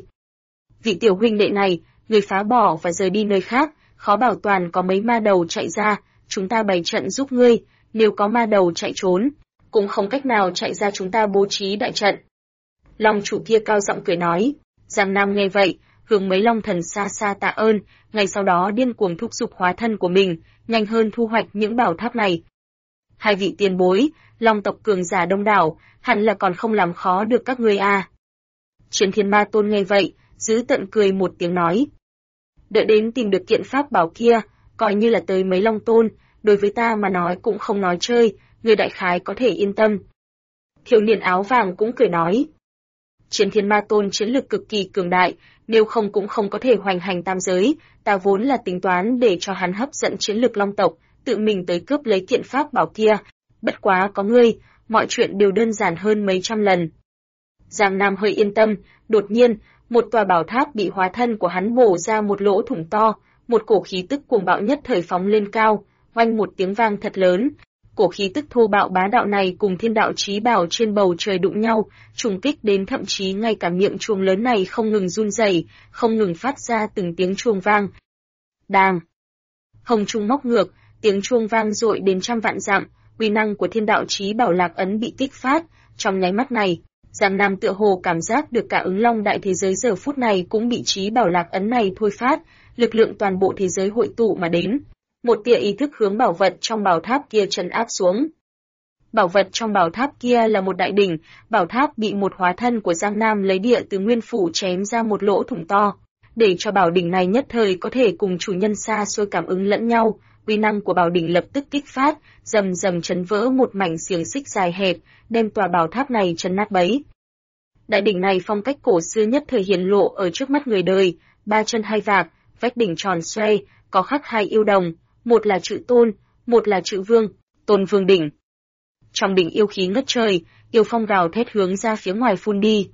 Vị tiểu huynh đệ này, người phá bỏ và rời đi nơi khác, khó bảo toàn có mấy ma đầu chạy ra, chúng ta bày trận giúp ngươi, nếu có ma đầu chạy trốn, cũng không cách nào chạy ra chúng ta bố trí đại trận. Long chủ kia cao giọng cười nói, Giang Nam nghe vậy, hướng mấy long thần xa xa tạ ơn, ngay sau đó điên cuồng thúc giục hóa thân của mình, nhanh hơn thu hoạch những bảo tháp này. Hai vị tiền bối, long tộc cường giả đông đảo, hẳn là còn không làm khó được các ngươi à. Chiến Thiên Ma Tôn nghe vậy, giữ tận cười một tiếng nói. Đợi đến tìm được kiện pháp bảo kia, coi như là tới mấy long tôn, đối với ta mà nói cũng không nói chơi, người đại khái có thể yên tâm. Thiếu niên áo vàng cũng cười nói. Chiến Thiên Ma Tôn chiến lực cực kỳ cường đại, nếu không cũng không có thể hoành hành tam giới, ta vốn là tính toán để cho hắn hấp dẫn chiến lực long tộc, tự mình tới cướp lấy kiện pháp bảo kia. Bất quá có ngươi, mọi chuyện đều đơn giản hơn mấy trăm lần. Giang Nam hơi yên tâm, đột nhiên, một tòa bảo tháp bị hóa thân của hắn bổ ra một lỗ thủng to, một cổ khí tức cuồng bạo nhất thời phóng lên cao, oanh một tiếng vang thật lớn. Cổ khí tức thô bạo bá đạo này cùng thiên đạo chí bảo trên bầu trời đụng nhau, trùng kích đến thậm chí ngay cả miệng chuông lớn này không ngừng run rẩy, không ngừng phát ra từng tiếng chuông vang. Đàng! Hồng trung móc ngược, tiếng chuông vang dội đến trăm vạn dặm, uy năng của thiên đạo chí bảo lạc ấn bị kích phát, trong nháy mắt này, Giang Nam tựa hồ cảm giác được cả ứng long đại thế giới giờ phút này cũng bị chí bảo lạc ấn này thôi phát, lực lượng toàn bộ thế giới hội tụ mà đến. Một tia ý thức hướng bảo vật trong bảo tháp kia trấn áp xuống. Bảo vật trong bảo tháp kia là một đại đỉnh, bảo tháp bị một hóa thân của Giang Nam lấy địa từ nguyên phủ chém ra một lỗ thủng to, để cho bảo đỉnh này nhất thời có thể cùng chủ nhân xa xôi cảm ứng lẫn nhau. Uy năng của bảo đỉnh lập tức kích phát, rầm rầm chấn vỡ một mảnh xiềng xích dài hẹp, đem tòa bảo tháp này chấn nát bấy. Đại đỉnh này phong cách cổ xưa nhất thời hiển lộ ở trước mắt người đời, ba chân hai vạc, vách đỉnh tròn xoay, có khắc hai yêu đồng, một là chữ Tôn, một là chữ Vương, Tôn Vương đỉnh. Trong đỉnh yêu khí ngất trời, yêu phong gào thét hướng ra phía ngoài phun đi.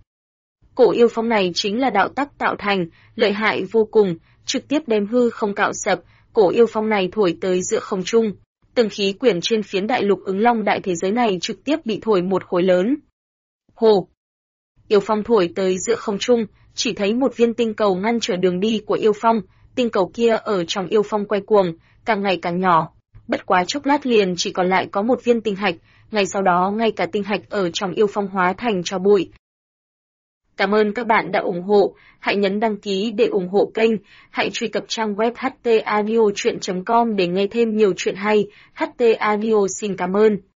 Cổ yêu phong này chính là đạo tắc tạo thành, lợi hại vô cùng, trực tiếp đem hư không cạo sập. Cổ yêu phong này thổi tới giữa không trung, từng khí quyển trên phiến đại lục ứng long đại thế giới này trực tiếp bị thổi một khối lớn. Hồ! Yêu phong thổi tới giữa không trung, chỉ thấy một viên tinh cầu ngăn trở đường đi của yêu phong, tinh cầu kia ở trong yêu phong quay cuồng, càng ngày càng nhỏ. Bất quá chốc lát liền chỉ còn lại có một viên tinh hạch, ngay sau đó ngay cả tinh hạch ở trong yêu phong hóa thành tro bụi. Cảm ơn các bạn đã ủng hộ, hãy nhấn đăng ký để ủng hộ kênh, hãy truy cập trang web htaudio.com để nghe thêm nhiều chuyện hay. HT Audio xin cảm ơn.